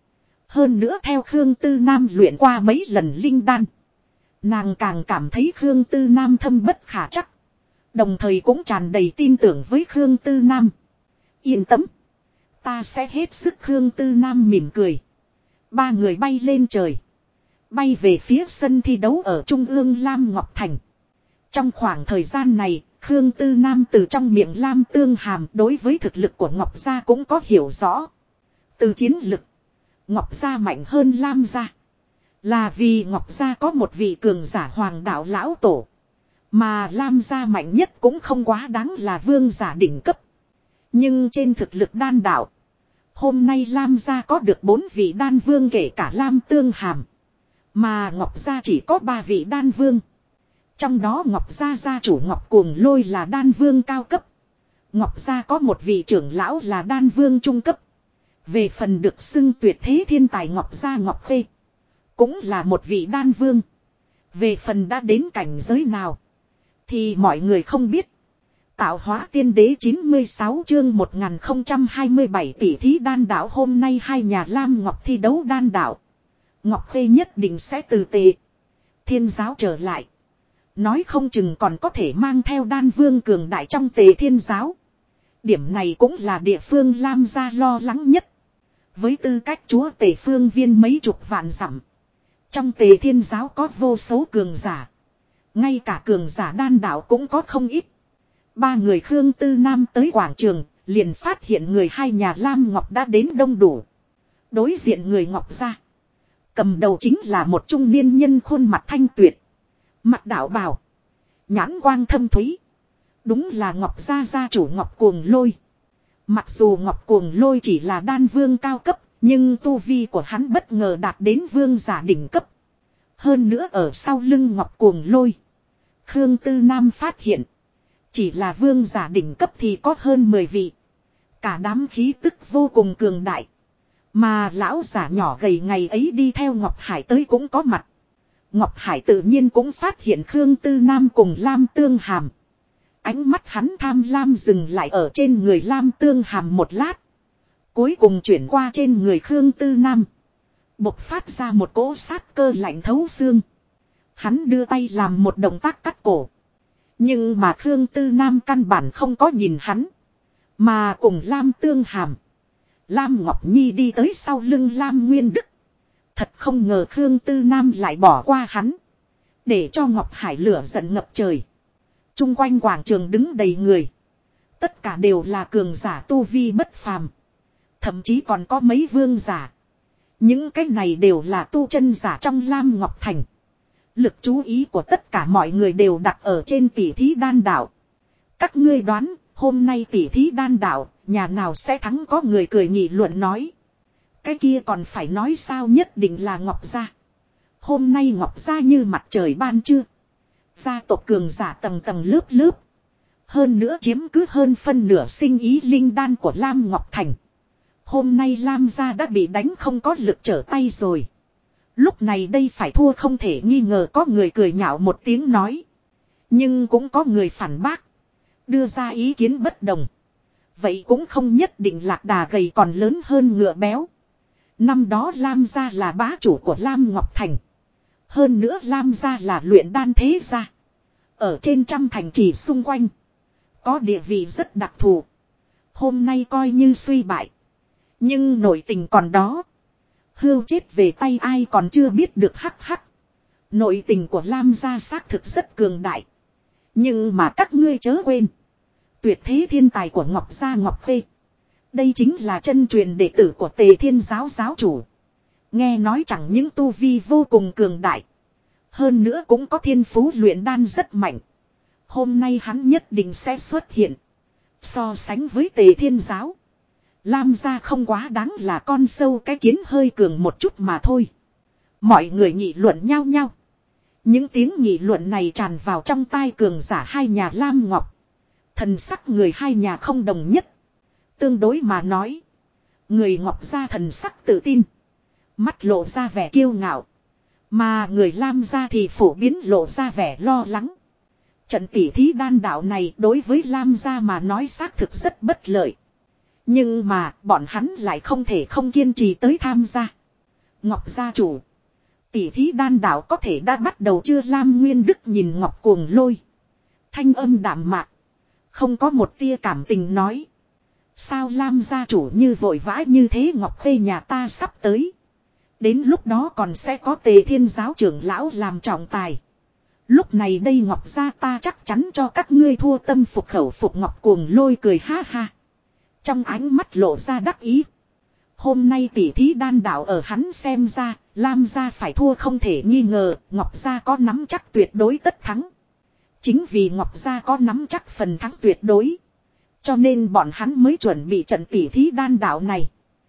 Hơn nữa theo Khương Tư Nam luyện qua mấy lần linh đan. Nàng càng cảm thấy Khương Tư Nam thâm bất khả chắc. Đồng thời cũng tràn đầy tin tưởng với Khương Tư Nam. Yên tâm. Ta sẽ hết sức. Khương Tư Nam mỉm cười. Ba người bay lên trời. Bay về phía sân thi đấu ở Trung ương Lam Ngọc Thành. Trong khoảng thời gian này, Khương Tư Nam từ trong miệng Lam Tương Hàm đối với thực lực của Ngọc Gia cũng có hiểu rõ. Từ chiến lực, Ngọc Gia mạnh hơn Lam Gia. Là vì Ngọc Gia có một vị cường giả hoàng đạo lão tổ. Mà Lam Gia mạnh nhất cũng không quá đáng là vương giả đỉnh cấp. Nhưng trên thực lực đan đạo, hôm nay Lam Gia có được 4 vị đan vương kể cả Lam Tương Hàm. Mà Ngọc Gia chỉ có 3 vị đan vương. Trong đó Ngọc Gia gia chủ Ngọc Cuồng Lôi là đan vương cao cấp. Ngọc Gia có một vị trưởng lão là đan vương trung cấp. Về phần được xưng tuyệt thế thiên tài Ngọc Gia Ngọc Khê, cũng là một vị đan vương. Về phần đã đến cảnh giới nào thì mọi người không biết. Tạo hóa tiên đế 96 chương 1027 tỷ thí đan đạo. Hôm nay hai nhà Lam Ngọc thi đấu đan đạo. Ngọc Khê nhất định sẽ từ Tề Thiên giáo trở lại. Nói không chừng còn có thể mang theo đan vương cường đại trong Tề Thiên giáo. Điểm này cũng là địa phương Lam gia lo lắng nhất. Với tư cách chúa Tề phương viên mấy chục vạn dặm, trong Tề Thiên giáo có vô số cường giả. Ngay cả cường giả đan đạo cũng có không ít. Ba người Khương Tư Nam tới quảng trường, liền phát hiện người hai nhà Lam Ngọc đã đến đông đủ. Đối diện người Ngọc gia, cầm đầu chính là một trung niên nhân khuôn mặt thanh tuyệt. Mặt đạo bào, nhãn quang thâm thúy. Đúng là Ngọc gia gia chủ Ngọc Cuồng Lôi. Mặc dù Ngọc Cuồng Lôi chỉ là đan vương cao cấp, nhưng tu vi của hắn bất ngờ đạt đến vương giả đỉnh cấp. Hơn nữa ở sau lưng Ngọc Cuồng Lôi, Khương Tư Nam phát hiện, chỉ là vương giả đỉnh cấp thì có hơn 10 vị. Cả đám khí tức vô cùng cường đại. Mà lão giả nhỏ gầy ngày ấy đi theo Ngọc Hải tới cũng có mặt. Ngọc Hải tự nhiên cũng phát hiện Khương Tư Nam cùng Lam Tương Hàm. Ánh mắt hắn tham lam dừng lại ở trên người Lam Tương Hàm một lát. Cuối cùng chuyển qua trên người Khương Tư Nam. Bộc phát ra một cỗ sát cơ lạnh thấu xương. Hắn đưa tay làm một động tác cắt cổ. Nhưng mà Khương Tư Nam căn bản không có nhìn hắn. Mà cùng Lam Tương Hàm, Lam Ngọc Nhi đi tới sau lưng Lam Nguyên Đức. Thật không ngờ Khương Tư Nam lại bỏ qua hắn. Để cho Ngọc Hải lửa giận ngập trời. Trung quanh quảng trường đứng đầy người. Tất cả đều là cường giả tu vi bất phàm. Thậm chí còn có mấy vương giả. Những cái này đều là tu chân giả trong Lam Ngọc Thành. Lực chú ý của tất cả mọi người đều đặt ở trên tỷ thí đan đạo. Các ngươi đoán, hôm nay tỷ thí đan đạo, nhà nào sẽ thắng? Có người cười nghị luận nói. Cái kia còn phải nói sao, nhất định là Ngọc Gia. Hôm nay Ngọc Gia như mặt trời ban trưa. Gia tộc cường giả tầng tầng lớp lớp. Hơn nữa chiếm cứ hơn phân nửa sinh ý linh đan của Lam Ngọc Thành. Hôm nay Lam Gia đã bị đánh không có lực trở tay rồi. Lúc này đây phải thua không thể nghi ngờ. Có người cười nhạo một tiếng nói. Nhưng cũng có người phản bác. Đưa ra ý kiến bất đồng. Vậy cũng không nhất định lạc đà gầy còn lớn hơn ngựa béo. Năm đó Lam Gia là bá chủ của Lam Ngọc Thành. Hơn nữa Lam Gia là luyện đan thế gia. Ở trên trăm thành trì xung quanh. Có địa vị rất đặc thù. Hôm nay coi như suy bại. Nhưng nội tình còn đó. Hươu chết về tay ai còn chưa biết được hắc hắc. Nội tình của Lam Gia xác thực rất cường đại. Nhưng mà các ngươi chớ quên. Tuyệt thế thiên tài của Ngọc Gia Ngọc Khê. Đây chính là chân truyền đệ tử của Tề Thiên giáo giáo chủ. Nghe nói chẳng những tu vi vô cùng cường đại. Hơn nữa cũng có thiên phú luyện đan rất mạnh. Hôm nay hắn nhất định sẽ xuất hiện. So sánh với Tề Thiên giáo, Lam Gia không quá đáng là con sâu cái kiến hơi cường một chút mà thôi. Mọi người nghị luận nhau nhau. Những tiếng nghị luận này tràn vào trong tai cường giả hai nhà Lam Ngọc. Thần sắc người hai nhà không đồng nhất. Tương đối mà nói, người Ngọc Gia thần sắc tự tin, mắt lộ ra vẻ kiêu ngạo. Mà người Lam Gia thì phổ biến lộ ra vẻ lo lắng. Trận tỷ thí đan đạo này đối với Lam Gia mà nói xác thực rất bất lợi. Nhưng mà bọn hắn lại không thể không kiên trì tới tham gia. Ngọc gia chủ. Tỷ thí đan đạo có thể đã bắt đầu chưa? Lam Nguyên Đức nhìn Ngọc Cuồng Lôi. Thanh âm đạm mạc. Không có một tia cảm tình nói. Sao Lam gia chủ như vội vã như thế? Ngọc Khê nhà ta sắp tới. Đến lúc đó còn sẽ có Tề Thiên giáo trưởng lão làm trọng tài. Lúc này đây Ngọc gia ta chắc chắn cho các ngươi thua tâm phục khẩu phục. Ngọc Cuồng Lôi cười ha ha. Trong ánh mắt lộ ra đắc ý. Hôm nay tỷ thí đan đạo ở hắn xem ra, Lam gia phải thua không thể nghi ngờ, Ngọc gia có nắm chắc tuyệt đối tất thắng. Chính vì Ngọc gia có nắm chắc phần thắng tuyệt đối, cho nên bọn hắn mới chuẩn bị trận tỷ thí đan đạo này.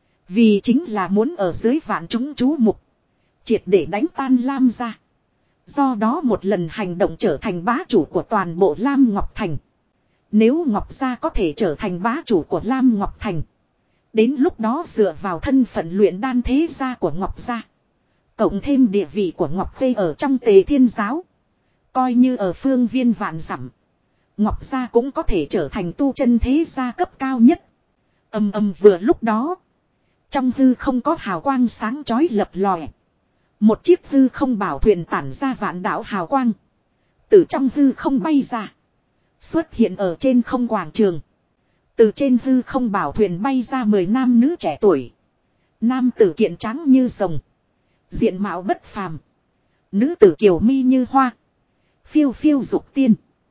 Vì chính là muốn ở dưới vạn chúng chú mục, triệt để đánh tan Lam gia. Do đó một lần hành động trở thành bá chủ của toàn bộ Lam Ngọc Thành. Nếu Ngọc gia có thể trở thành bá chủ của Lam Ngọc Thành, đến lúc đó dựa vào thân phận luyện đan thế gia của Ngọc gia, cộng thêm địa vị của Ngọc Khê ở trong Tề Thiên giáo, coi như ở phương viên vạn dặm, Ngọc gia cũng có thể trở thành tu chân thế gia cấp cao nhất. Ầm ầm, vừa lúc đó, trong hư không có hào quang sáng chói lập lòe. Một chiếc hư không bảo thuyền tản ra vạn đạo hào quang, từ trong hư không bay ra, xuất hiện ở trên không quảng trường. Từ trên hư không bảo thuyền bay ra 10 nam nữ trẻ tuổi. Nam tử kiện trắng như rồng, diện mạo bất phàm. Nữ tử kiều mi như hoa, phiêu phiêu dục tiên.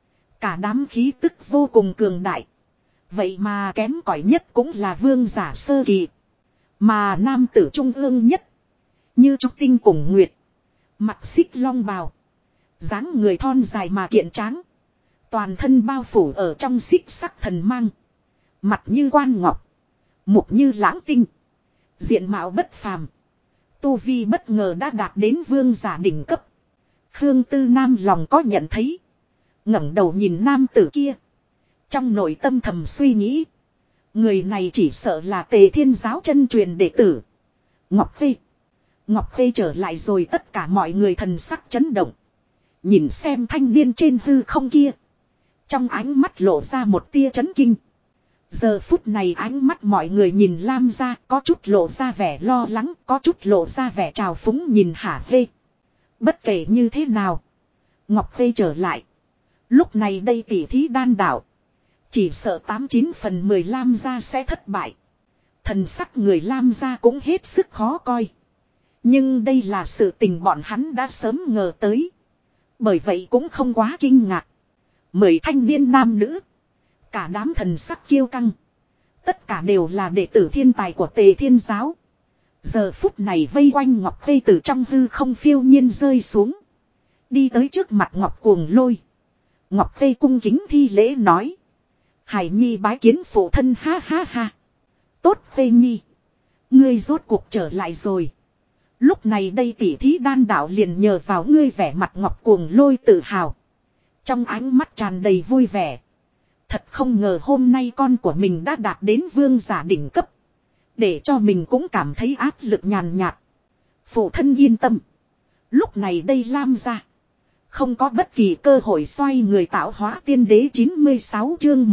Cả đám khí tức vô cùng cường đại. Vậy mà kém cỏi nhất cũng là vương giả sơ kỳ. Mà nam tử trung ương nhất, như trúc tinh cùng nguyệt, mặt xích long bào, dáng người thon dài mà kiện tráng, toàn thân bao phủ ở trong xích sắc thần mang. Mặt như quan ngọc, mục như lãng tinh, diện mạo bất phàm. Tu vi bất ngờ đã đạt đến vương giả đỉnh cấp. Khương Tư Nam lòng có nhận thấy, ngẩng đầu nhìn nam tử kia, trong nội tâm thầm suy nghĩ, người này chỉ sợ là Tề Thiên giáo chân truyền đệ tử Ngọc Khê. Ngọc Khê trở lại rồi, tất cả mọi người thần sắc chấn động. Nhìn xem thanh niên trên hư không kia, trong ánh mắt lộ ra một tia chấn kinh. Giờ phút này ánh mắt mọi người nhìn Lam gia có chút lộ ra vẻ lo lắng, có chút lộ ra vẻ trào phúng nhìn Hả Hê. Bất kể như thế nào, Ngọc Khê trở lại. Lúc này đây tỷ thí đan đạo, chỉ sợ 89 phần 10 Lam gia sẽ thất bại. Thần sắc người Lam gia cũng hết sức khó coi. Nhưng đây là sự tình bọn hắn đã sớm ngờ tới, bởi vậy cũng không quá kinh ngạc. 10 thanh niên nam nữ, cả đám thần sắc kiêu căng. Tất cả đều là đệ tử thiên tài của Tề Thiên giáo. Giờ phút này vây quanh Ngọc Khê từ trong hư không phiêu nhiên rơi xuống, đi tới trước mặt Ngọc Cuồng Lôi. Ngọc Khê cung kính thi lễ nói: Hải Nhi bái kiến phụ thân. Ha ha ha. Tốt Khê Nhi, ngươi rốt cuộc trở lại rồi. Lúc này đây tỷ thí đan đạo liền nhờ vào ngươi. Vẻ mặt Ngọc Cuồng Lôi tự hào, trong ánh mắt tràn đầy vui vẻ. Thật không ngờ hôm nay con của mình đã đạt đến vương giả đỉnh cấp, để cho mình cũng cảm thấy áp lực nhàn nhạt. Phụ thân yên tâm, lúc này đây Lam gia không có bất kỳ cơ hội xoay người tạo hóa tiên đế. 96 chương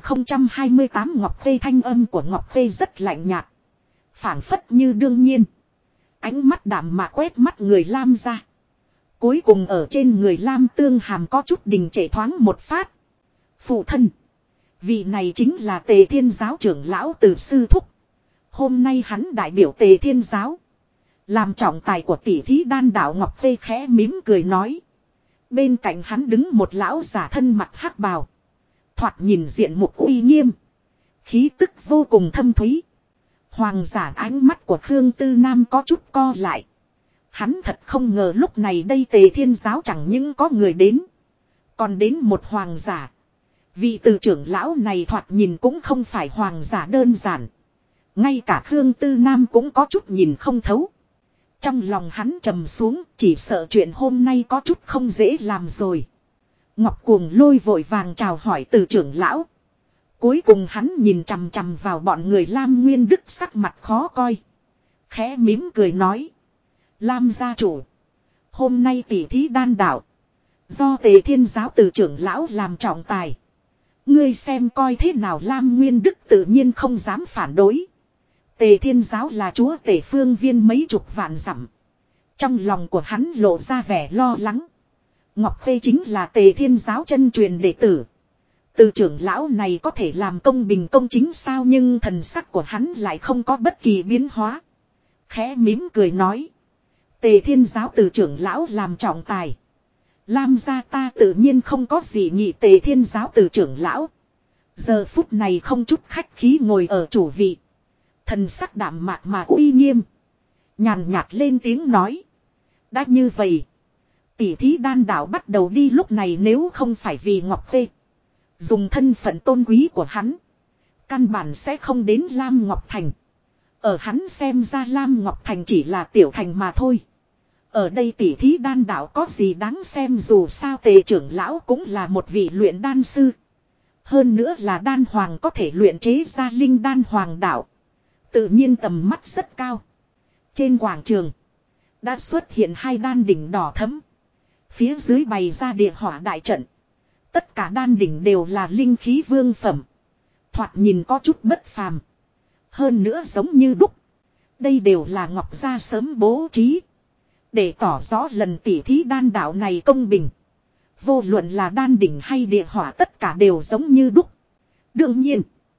1028. Ngọc Khê. Thanh âm của Ngọc Khê rất lạnh nhạt, phảng phất như đương nhiên. Ánh mắt đạm mạc quét mắt người Lam gia, cuối cùng ở trên người Lam Tương Hàm có chút đình trệ thoáng một phát. Phụ thân, vị này chính là Tề Thiên giáo trưởng lão Từ sư thúc. Hôm nay hắn đại biểu Tề Thiên giáo, làm trọng tài của tỷ thí đan đạo. Ngọc Khê khẽ mỉm cười nói. Bên cạnh hắn đứng một lão giả thân mặc hắc bào, thoạt nhìn diện mục uy nghiêm, khí tức vô cùng thâm thúy. Hoàng giả. Ánh mắt của Khương Tư Nam có chút co lại. Hắn thật không ngờ lúc này đây Tề Thiên giáo chẳng những có người đến, còn đến một hoàng giả. Vị Từ trưởng lão này thoạt nhìn cũng không phải hoàng giả đơn giản. Ngay cả Khương Tư Nam cũng có chút nhìn không thấu. Trong lòng hắn trầm xuống, chỉ sợ chuyện hôm nay có chút không dễ làm rồi. Ngọc Cuồng Lôi vội vàng chào hỏi Từ trưởng lão. Cuối cùng hắn nhìn chằm chằm vào bọn người Lam Nguyên Đức, sắc mặt khó coi. Khẽ mỉm cười nói: Lam gia chủ, hôm nay tỷ thí đan đạo do Tề Thiên giáo Từ trưởng lão làm trọng tài. Ngươi xem coi thế nào? Lam Nguyên Đức tự nhiên không dám phản đối. Tề Thiên Giáo là chúa tể phương viên mấy chục vạn dặm. Trong lòng của hắn lộ ra vẻ lo lắng. Ngọc Khê chính là Tề Thiên Giáo chân truyền đệ tử. Từ trưởng lão này có thể làm công bình công chính sao, nhưng thần sắc của hắn lại không có bất kỳ biến hóa. Khẽ mỉm cười nói. Tề Thiên Giáo từ trưởng lão làm trọng tài. Lam gia ta tự nhiên không có gì nhị. Tề Thiên Giáo từ trưởng lão giờ phút này không chút khách khí ngồi ở chủ vị. Thần sắc đạm mạc mà uy nghiêm. Nhàn nhạt lên tiếng nói. Đã như vậy, tỷ thí đan đạo bắt đầu đi. Lúc này nếu không phải vì Ngọc Khê, dùng thân phận tôn quý của hắn, căn bản sẽ không đến Lam Ngọc Thành. Ở hắn xem ra Lam Ngọc Thành chỉ là tiểu thành mà thôi. Ở đây tỷ thí đan đạo có gì đáng xem, dù sao Tề trưởng lão cũng là một vị luyện đan sư. Hơn nữa là đan hoàng, có thể luyện chế ra linh đan hoàng đạo. Tự nhiên tầm mắt rất cao. Trên quảng trường đã xuất hiện hai đan đỉnh đỏ thẫm. Phía dưới bày ra địa hỏa đại trận. Tất cả đan đỉnh đều là linh khí vương phẩm. Thoạt nhìn có chút bất phàm. Hơn nữa giống như đúc. Đây đều là Ngọc gia sớm bố trí, để tỏ rõ lần tỉ thí đan đạo này công bình. Vô luận là đan đỉnh hay địa hỏa tất cả đều giống như đúc. Đương nhiên,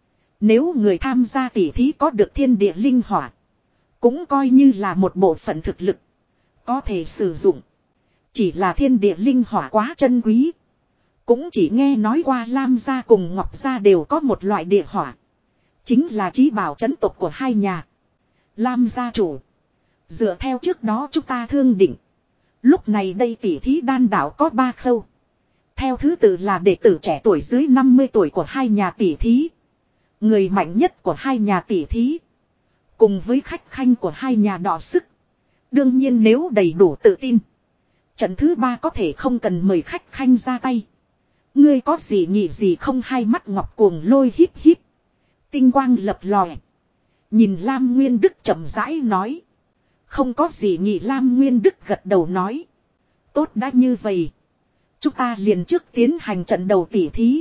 nếu người tham gia tỉ thí có được thiên địa linh hỏa, cũng coi như là một bộ phận thực lực có thể sử dụng. Chỉ là thiên địa linh hỏa quá chân quý. Cũng chỉ nghe nói qua Lam gia cùng Ngọc gia đều có một loại địa hỏa, chính là chí bảo trấn tộc của hai nhà. Lam gia chủ, dựa theo trước đó chúng ta thương định, lúc này đây tỷ thí đan đạo có 3 khâu. Theo thứ tự là đệ tử trẻ tuổi dưới 50 tuổi của hai nhà tỷ thí, người mạnh nhất của hai nhà tỷ thí, cùng với khách khanh của hai nhà đọ sức. Đương nhiên nếu đầy đủ tự tin, trận thứ 3 có thể không cần mời khách khanh ra tay. Ngươi có gì nhị gì không? Hai mắt Ngọc Cuồng Lôi híp híp, tinh quang lập lòe. Nhìn Lam Nguyên Đức chậm rãi nói. Không có gì nhị. Lam Nguyên Đức gật đầu nói. Tốt, đã như vậy, chúng ta liền trước tiến hành trận đầu tỉ thí.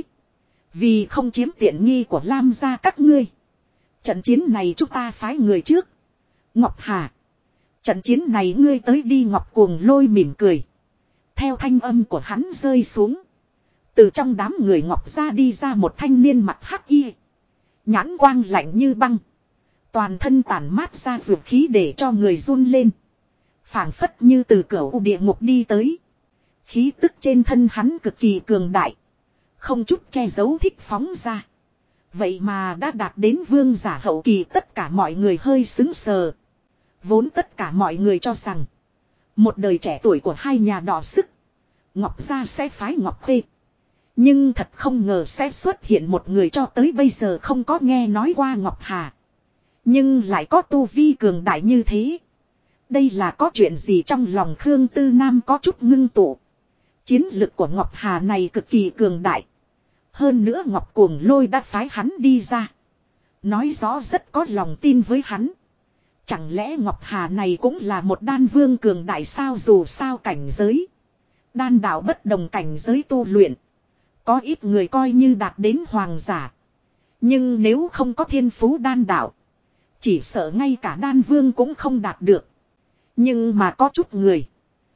Vì không chiếm tiện nghi của Lam gia các ngươi, trận chiến này chúng ta phái người trước. Ngọc Hà, trận chiến này ngươi tới đi. Ngọc Cuồng Lôi mỉm cười. Theo thanh âm của hắn rơi xuống, từ trong đám người Ngọc gia đi ra một thanh niên mặt hắc y, nhãn quang lạnh như băng, toàn thân tản mát ra dược khí để cho người run lên. Phảng phất như từ cửa địa ngục đi tới. Khí tức trên thân hắn cực kỳ cường đại, không chút che giấu thích phóng ra. Vậy mà đã đạt đến vương giả hậu kỳ. Tất cả mọi người hơi sững sờ. Vốn tất cả mọi người cho rằng một đời trẻ tuổi của hai nhà đọ sức, Ngọc gia sẽ phái Ngọc Khê. Nhưng thật không ngờ sẽ xuất hiện một người cho tới bây giờ không có nghe nói qua Ngọc Hà, nhưng lại có tu vi cường đại như thế. Đây là có chuyện gì? Trong lòng Khương Tư Nam có chút ngưng tụ. Chiến lực của Ngọc Hà này cực kỳ cường đại. Hơn nữa Ngọc Cuồng Lôi đã phái hắn đi ra, nói rõ rất có lòng tin với hắn. Chẳng lẽ Ngọc Hà này cũng là một đan vương cường đại sao? Dù sao cảnh giới đan đạo bất đồng, cảnh giới tu luyện có ít người coi như đạt đến hoàng giả, nhưng nếu không có thiên phú đan đạo, chỉ sợ ngay cả đan vương cũng không đạt được. Nhưng mà có chút người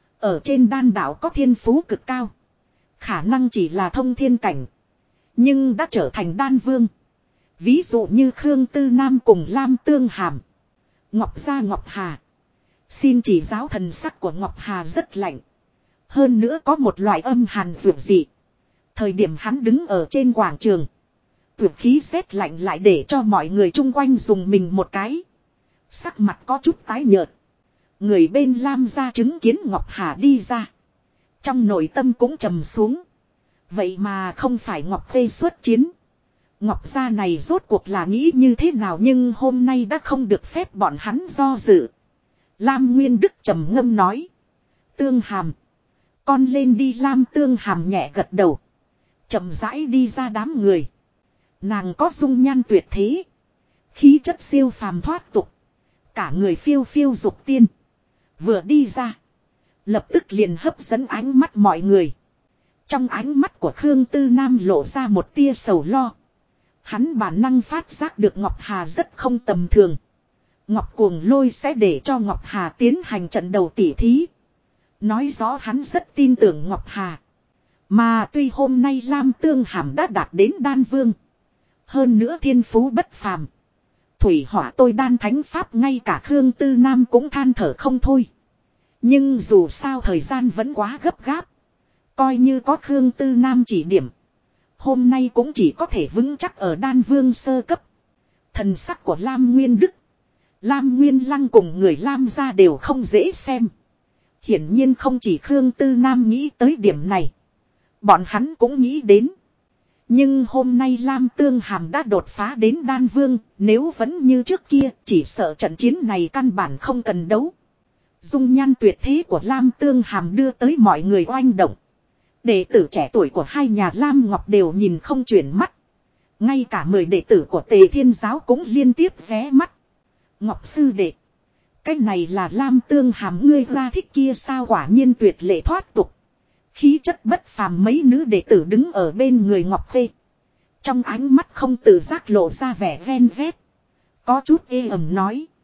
ở trên đan đạo có thiên phú cực cao, khả năng chỉ là thông thiên cảnh, nhưng đã trở thành đan vương. Ví dụ như Khương Tư Nam cùng Lam Tương Hàm. Ngọc gia Ngọc Hà, xin chỉ giáo. Thần sắc của Ngọc Hà rất lạnh, hơn nữa có một loại âm hàn dịu dị. Thời điểm hắn đứng ở trên quảng trường, tuyệt khí rét lạnh lại để cho mọi người chung quanh dùng mình một cái. Sắc mặt có chút tái nhợt. Người bên Lam gia chứng kiến Ngọc Hà đi ra, trong nội tâm cũng trầm xuống. Vậy mà không phải Ngọc Khê xuất chiến. Ngọc gia này rốt cuộc là nghĩ như thế nào? Nhưng hôm nay đã không được phép bọn hắn do dự. Lam Nguyên Đức trầm ngâm nói. Tương Hàm, con lên đi. Lam Tương Hàm nhẹ gật đầu, chậm rãi đi ra đám người. Nàng có dung nhan tuyệt thế, khí chất siêu phàm thoát tục, cả người phiêu phiêu dục tiên. Vừa đi ra, lập tức liền hấp dẫn ánh mắt mọi người. Trong ánh mắt của Khương Tư Nam lộ ra một tia sầu lo. Hắn bản năng phát giác được Ngọc Hà rất không tầm thường. Ngọc Cuồng Lôi sẽ để cho Ngọc Hà tiến hành trận đầu tỉ thí. Nói rõ hắn rất tin tưởng Ngọc Hà. Mà tuy hôm nay Lam Tương Hàm đã đạt đến đan vương. Hơn nữa thiên phú bất phàm. Thủy hỏa tôi đan thánh pháp ngay cả Khương Tư Nam cũng than thở không thôi. Nhưng dù sao thời gian vẫn quá gấp gáp. Coi như có Khương Tư Nam chỉ điểm. Hôm nay cũng chỉ có thể vững chắc ở đan vương sơ cấp. Thần sắc của Lam Nguyên Đức. Lam Nguyên Lăng cùng người Lam gia đều không dễ xem. Hiển nhiên không chỉ Khương Tư Nam nghĩ tới điểm này. Bọn hắn cũng nghĩ đến. Nhưng hôm nay Lam Tương Hàm đã đột phá đến đan vương. Nếu vẫn như trước kia chỉ sợ trận chiến này căn bản không cần đấu. Dung nhan tuyệt thế của Lam Tương Hàm đưa tới mọi người oanh động. Đệ tử trẻ tuổi của hai nhà Lam Ngọc đều nhìn không chuyển mắt. Ngay cả 10 đệ tử của Tề Thiên Giáo cũng liên tiếp ghé mắt. Ngọc sư đệ. Cái này là Lam Tương Hàm ngươi ra thích kia sao, quả nhiên tuyệt lệ thoát tục. Khí chất bất phàm, mấy nữ đệ tử đứng ở bên người Ngọc Khê. Trong ánh mắt không tự giác lộ ra vẻ ghen ghét. Có chút ê ẩm nói.